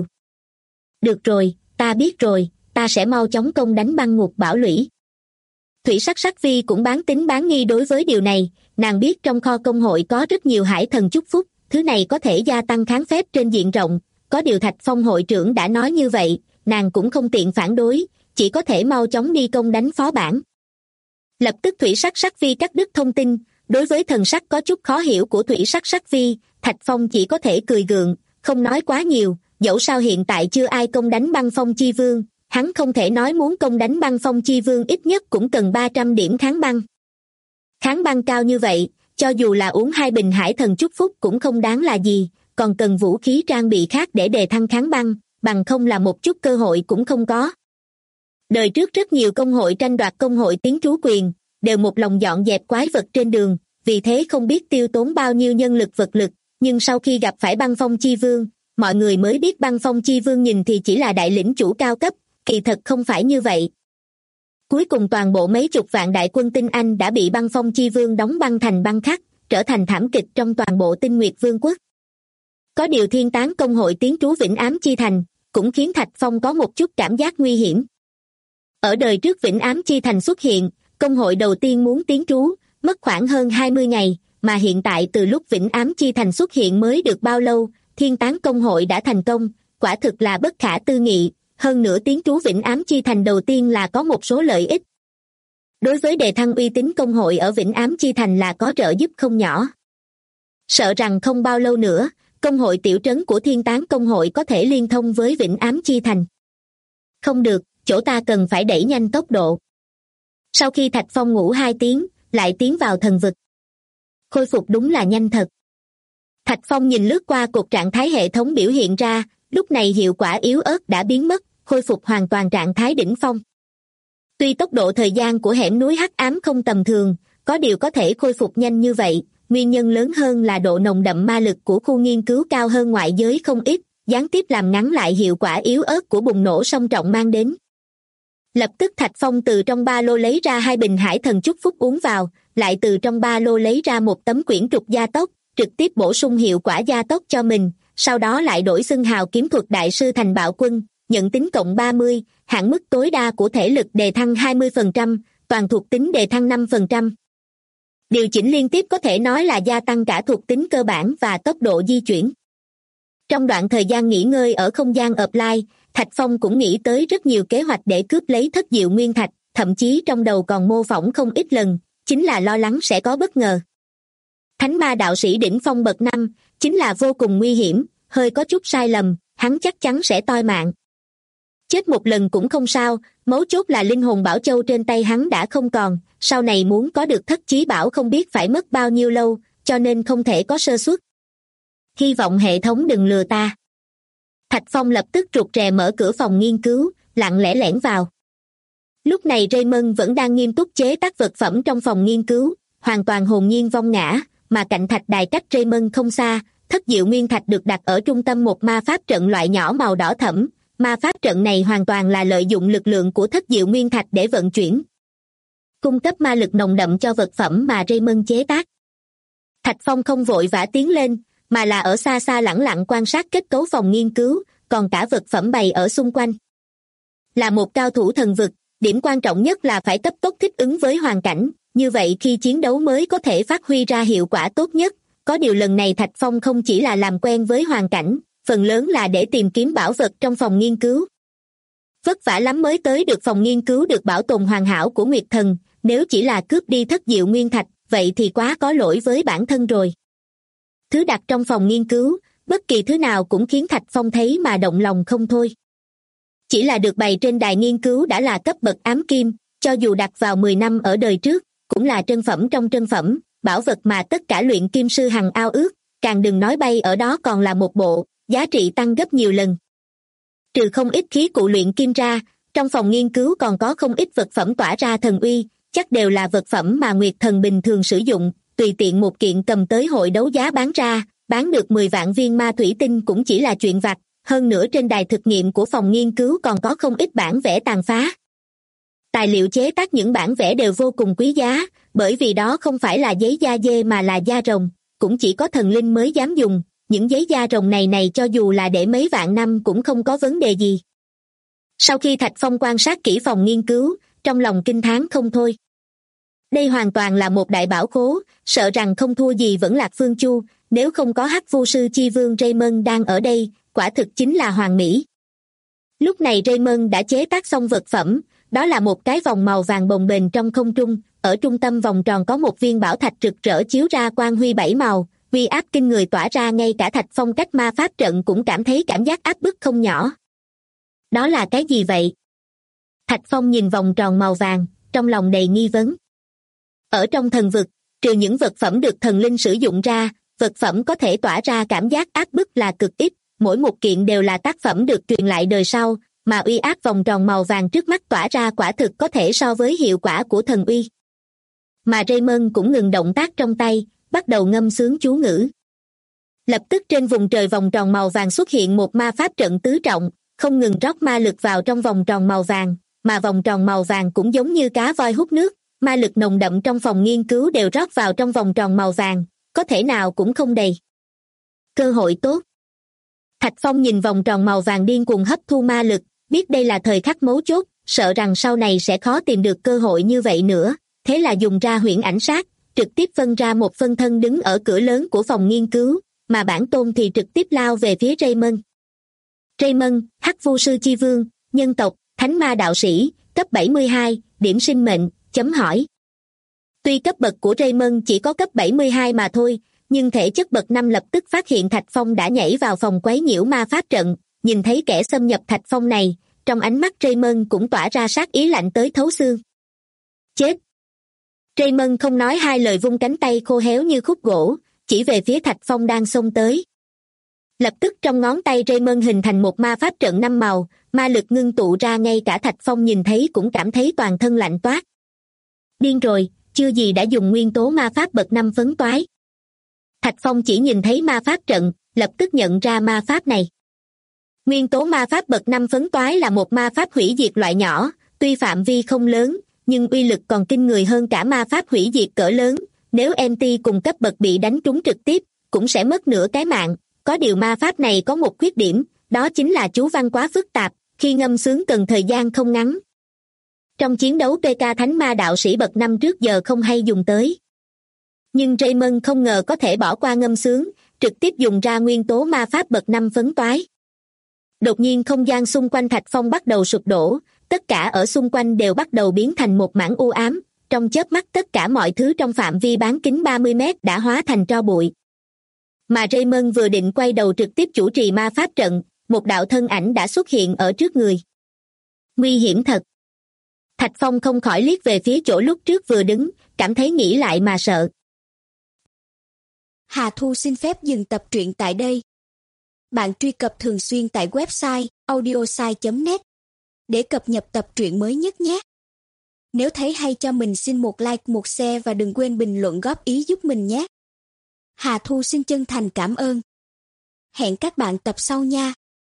Được rồi, ta biết rồi, ta sẽ mau chóng công đánh băng ngục bảo lũy. Thủy Sắc Sắc Vi cũng bán tín bán nghi đối với điều này, nàng biết trong kho công hội có rất nhiều hải thần chúc phúc, thứ này có thể gia tăng kháng phép trên diện rộng, có điều Thạch Phong hội trưởng đã nói như vậy, nàng cũng không tiện phản đối, chỉ có thể mau chóng đi công đánh phó bản. Lập tức Thủy Sắc Sắc Vi cắt đứt thông tin, đối với thần sắc có chút khó hiểu của Thủy Sắc Sắc Vi, Thạch Phong chỉ có thể cười gượng, không nói quá nhiều, dẫu sao hiện tại chưa ai công đánh băng phong chi vương, hắn không thể nói muốn công đánh băng phong chi vương ít nhất cũng cần 300 điểm kháng băng. Kháng băng cao như vậy, cho dù là uống 2 bình hải thần chúc phúc cũng không đáng là gì, còn cần vũ khí trang bị khác để đề thăng kháng băng, bằng không là một chút cơ hội cũng không có. Đời trước rất nhiều công hội tranh đoạt công hội tiến trú quyền, đều một lòng dọn dẹp quái vật trên đường, vì thế không biết tiêu tốn bao nhiêu nhân lực vật lực, nhưng sau khi gặp phải băng phong chi vương, mọi người mới biết băng phong chi vương nhìn thì chỉ là đại lĩnh chủ cao cấp, kỳ thật không phải như vậy. Cuối cùng toàn bộ mấy chục vạn đại quân tinh Anh đã bị băng phong chi vương đóng băng thành băng khắc, trở thành thảm kịch trong toàn bộ Tinh Nguyệt Vương quốc. Có điều thiên tán công hội tiến trú Vĩnh Ám Chi Thành, cũng khiến Thạch Phong có một chút cảm giác nguy hiểm. Ở đời trước Vĩnh Ám Chi Thành xuất hiện, công hội đầu tiên muốn tiến trú, mất khoảng hơn 20 ngày, mà hiện tại từ lúc Vĩnh Ám Chi Thành xuất hiện mới được bao lâu, thiên tán công hội đã thành công, quả thực là bất khả tư nghị, hơn nữa tiến trú Vĩnh Ám Chi Thành đầu tiên là có một số lợi ích. Đối với đề thăng uy tín công hội ở Vĩnh Ám Chi Thành là có trợ giúp không nhỏ. Sợ rằng không bao lâu nữa, công hội tiểu trấn của thiên tán công hội có thể liên thông với Vĩnh Ám Chi Thành. Không được, chỗ ta cần phải đẩy nhanh tốc độ. Sau khi Thạch Phong ngủ 2 tiếng, lại tiến vào thần vực. Khôi phục đúng là nhanh thật. Thạch Phong nhìn lướt qua cột trạng thái hệ thống biểu hiện ra, lúc này hiệu quả yếu ớt đã biến mất, khôi phục hoàn toàn trạng thái đỉnh phong. Tuy tốc độ thời gian của hẻm núi hắc ám không tầm thường, có điều có thể khôi phục nhanh như vậy, nguyên nhân lớn hơn là độ nồng đậm ma lực của khu nghiên cứu cao hơn ngoại giới không ít, gián tiếp làm ngắn lại hiệu quả yếu ớt của bùng nổ song trọng mang đến. Lập tức Thạch Phong từ trong ba lô lấy ra 2 bình hải thần chúc phúc uống vào, lại từ trong ba lô lấy ra một tấm quyển trục gia tốc, trực tiếp bổ sung hiệu quả gia tốc cho mình, sau đó lại đổi xưng hào kiếm thuật đại sư thành bạo quân, nhận tính cộng 30, hạn mức tối đa của thể lực đề thăng 20%, toàn thuộc tính đề thăng 5%. Điều chỉnh liên tiếp có thể nói là gia tăng cả thuộc tính cơ bản và tốc độ di chuyển. Trong đoạn thời gian nghỉ ngơi ở không gian offline, Thạch Phong cũng nghĩ tới rất nhiều kế hoạch để cướp lấy thất diệu nguyên thạch, thậm chí trong đầu còn mô phỏng không ít lần, chính là lo lắng sẽ có bất ngờ. Thánh ma đạo sĩ đỉnh phong bậc 5, chính là vô cùng nguy hiểm, hơi có chút sai lầm, hắn chắc chắn sẽ toi mạng. Chết một lần cũng không sao, mấu chốt là linh hồn bảo châu trên tay hắn đã không còn, sau này muốn có được thất chí bảo không biết phải mất bao nhiêu lâu, cho nên không thể có sơ suất. Hy vọng hệ thống đừng lừa ta. Thạch Phong lập tức rụt rè mở cửa phòng nghiên cứu, lặng lẽ lẻn vào. Lúc này Raymond vẫn đang nghiêm túc chế tác vật phẩm trong phòng nghiên cứu, hoàn toàn hồn nhiên vong ngã, mà cạnh thạch đài cách Raymond không xa, thất diệu nguyên thạch được đặt ở trung tâm một ma pháp trận loại nhỏ màu đỏ thẫm. Ma pháp trận này hoàn toàn là lợi dụng lực lượng của thất diệu nguyên thạch để vận chuyển, cung cấp ma lực nồng đậm cho vật phẩm mà Raymond chế tác. Thạch Phong không vội vã tiến lên, mà là ở xa xa lẳng lặng quan sát kết cấu phòng nghiên cứu, còn cả vật phẩm bày ở xung quanh. Là một cao thủ thần vực, điểm quan trọng nhất là phải cấp tốc thích ứng với hoàn cảnh, như vậy khi chiến đấu mới có thể phát huy ra hiệu quả tốt nhất. Có điều lần này Thạch Phong không chỉ là làm quen với hoàn cảnh, phần lớn là để tìm kiếm bảo vật trong phòng nghiên cứu. Vất vả lắm mới tới được phòng nghiên cứu được bảo tồn hoàn hảo của Nguyệt Thần, nếu chỉ là cướp đi thất diệu nguyên thạch, vậy thì quá có lỗi với bản thân rồi. Thứ đặt trong phòng nghiên cứu, bất kỳ thứ nào cũng khiến Thạch Phong thấy mà động lòng không thôi. Chỉ là được bày trên đài nghiên cứu đã là cấp bậc ám kim, cho dù đặt vào 10 năm ở đời trước, cũng là trân phẩm trong trân phẩm, bảo vật mà tất cả luyện kim sư hằng ao ước, càng đừng nói bay ở đó còn là một bộ, giá trị tăng gấp nhiều lần. Trừ không ít khí cụ luyện kim ra, trong phòng nghiên cứu còn có không ít vật phẩm tỏa ra thần uy, chắc đều là vật phẩm mà Nguyệt Thần bình thường sử dụng, tùy tiện một kiện cầm tới hội đấu giá bán ra, bán được 10 vạn viên ma thủy tinh cũng chỉ là chuyện vặt, hơn nữa trên đài thực nghiệm của phòng nghiên cứu còn có không ít bản vẽ tàn phá. Tài liệu chế tác những bản vẽ đều vô cùng quý giá, bởi vì đó không phải là giấy da dê mà là da rồng, cũng chỉ có thần linh mới dám dùng, những giấy da rồng này cho dù là để mấy vạn năm cũng không có vấn đề gì. Sau khi Thạch Phong quan sát kỹ phòng nghiên cứu, trong lòng kinh thán không thôi. Đây hoàn toàn là một đại bảo khố, sợ rằng không thua gì vẫn Lạc Phương Chu, nếu không có Hắc Vu sư chi vương Raymond đang ở đây, quả thực chính là hoàn mỹ. Lúc này Raymond đã chế tác xong vật phẩm, đó là một cái vòng màu vàng bồng bềnh trong không trung, ở trung tâm vòng tròn có một viên bảo thạch rực rỡ chiếu ra quang huy 7 màu, uy áp kinh người tỏa ra, ngay cả Thạch Phong cách ma pháp trận cũng cảm thấy cảm giác áp bức không nhỏ. Đó là cái gì vậy? Thạch Phong nhìn vòng tròn màu vàng, trong lòng đầy nghi vấn. Ở trong thần vực, trừ những vật phẩm được thần linh sử dụng ra, vật phẩm có thể tỏa ra cảm giác áp bức là cực ít, mỗi một kiện đều là tác phẩm được truyền lại đời sau, mà uy áp vòng tròn màu vàng trước mắt tỏa ra quả thực có thể so với hiệu quả của thần uy. Mà Raymond cũng ngừng động tác trong tay, bắt đầu ngâm sướng chú ngữ. Lập tức trên vùng trời vòng tròn màu vàng xuất hiện một ma pháp trận tứ trọng, không ngừng rót ma lực vào trong vòng tròn màu vàng, mà vòng tròn màu vàng cũng giống như cá voi hút nước, ma lực nồng đậm trong phòng nghiên cứu đều rót vào trong vòng tròn màu vàng, có thể nào cũng không đầy. Cơ hội tốt. Thạch Phong nhìn vòng tròn màu vàng điên cuồng hấp thu ma lực, biết đây là thời khắc mấu chốt, sợ rằng sau này sẽ khó tìm được cơ hội như vậy nữa, thế là dùng ra huyễn ảnh sát, trực tiếp phân ra một phân thân đứng ở cửa lớn của phòng nghiên cứu, mà bản tôn thì trực tiếp lao về phía Raymond. Raymond, Hắc Vu sư chi vương, nhân tộc, thánh ma đạo sĩ, cấp 72, điểm sinh mệnh, chấm hỏi. Tuy cấp bậc của Raymond chỉ có cấp 72 mà thôi, nhưng thể chất bậc 5 lập tức phát hiện Thạch Phong đã nhảy vào phòng quấy nhiễu ma pháp trận, nhìn thấy kẻ xâm nhập Thạch Phong này, trong ánh mắt Raymond cũng tỏa ra sát ý lạnh tới thấu xương. Chết! Raymond không nói hai lời vung cánh tay khô héo như khúc gỗ, chỉ về phía Thạch Phong đang xông tới. Lập tức trong ngón tay Raymond hình thành một ma pháp trận 5 màu, ma lực ngưng tụ ra, ngay cả Thạch Phong nhìn thấy cũng cảm thấy toàn thân lạnh toát. Điên rồi, chưa gì đã dùng nguyên tố ma pháp bậc 5 phấn toái. Thạch Phong chỉ nhìn thấy ma pháp trận, lập tức nhận ra ma pháp này. Nguyên tố ma pháp bậc 5 phấn toái là một ma pháp hủy diệt loại nhỏ, tuy phạm vi không lớn, nhưng uy lực còn kinh người hơn cả ma pháp hủy diệt cỡ lớn, nếu MT cùng cấp bậc bị đánh trúng trực tiếp, cũng sẽ mất nửa cái mạng. Có điều ma pháp này có một khuyết điểm, đó chính là chú văn quá phức tạp, khi ngâm sướng cần thời gian không ngắn. Trong chiến đấu PK thánh ma đạo sĩ bậc 5 trước giờ không hay dùng tới. Nhưng Raymond không ngờ có thể bỏ qua ngâm sướng, trực tiếp dùng ra nguyên tố ma pháp bậc 5 phấn toái. Đột nhiên không gian xung quanh Thạch Phong bắt đầu sụp đổ, tất cả ở xung quanh đều bắt đầu biến thành một mảng u ám, trong chớp mắt tất cả mọi thứ trong phạm vi bán kính 30 mét đã hóa thành tro bụi. Mà Raymond vừa định quay đầu trực tiếp chủ trì ma pháp trận, một đạo thân ảnh đã xuất hiện ở trước người. Nguy hiểm thật. Thạch Phong không khỏi liếc về phía chỗ lúc trước vừa đứng, cảm thấy nghĩ lại mà sợ. Hà Thu xin phép dừng tập truyện tại đây. Bạn truy cập thường xuyên tại website audiosai.net để cập nhật tập truyện mới nhất nhé. Nếu thấy hay cho mình xin một like, một share và đừng quên bình luận góp ý giúp mình nhé. Hà Thu xin chân thành cảm ơn. Hẹn các bạn tập sau nha.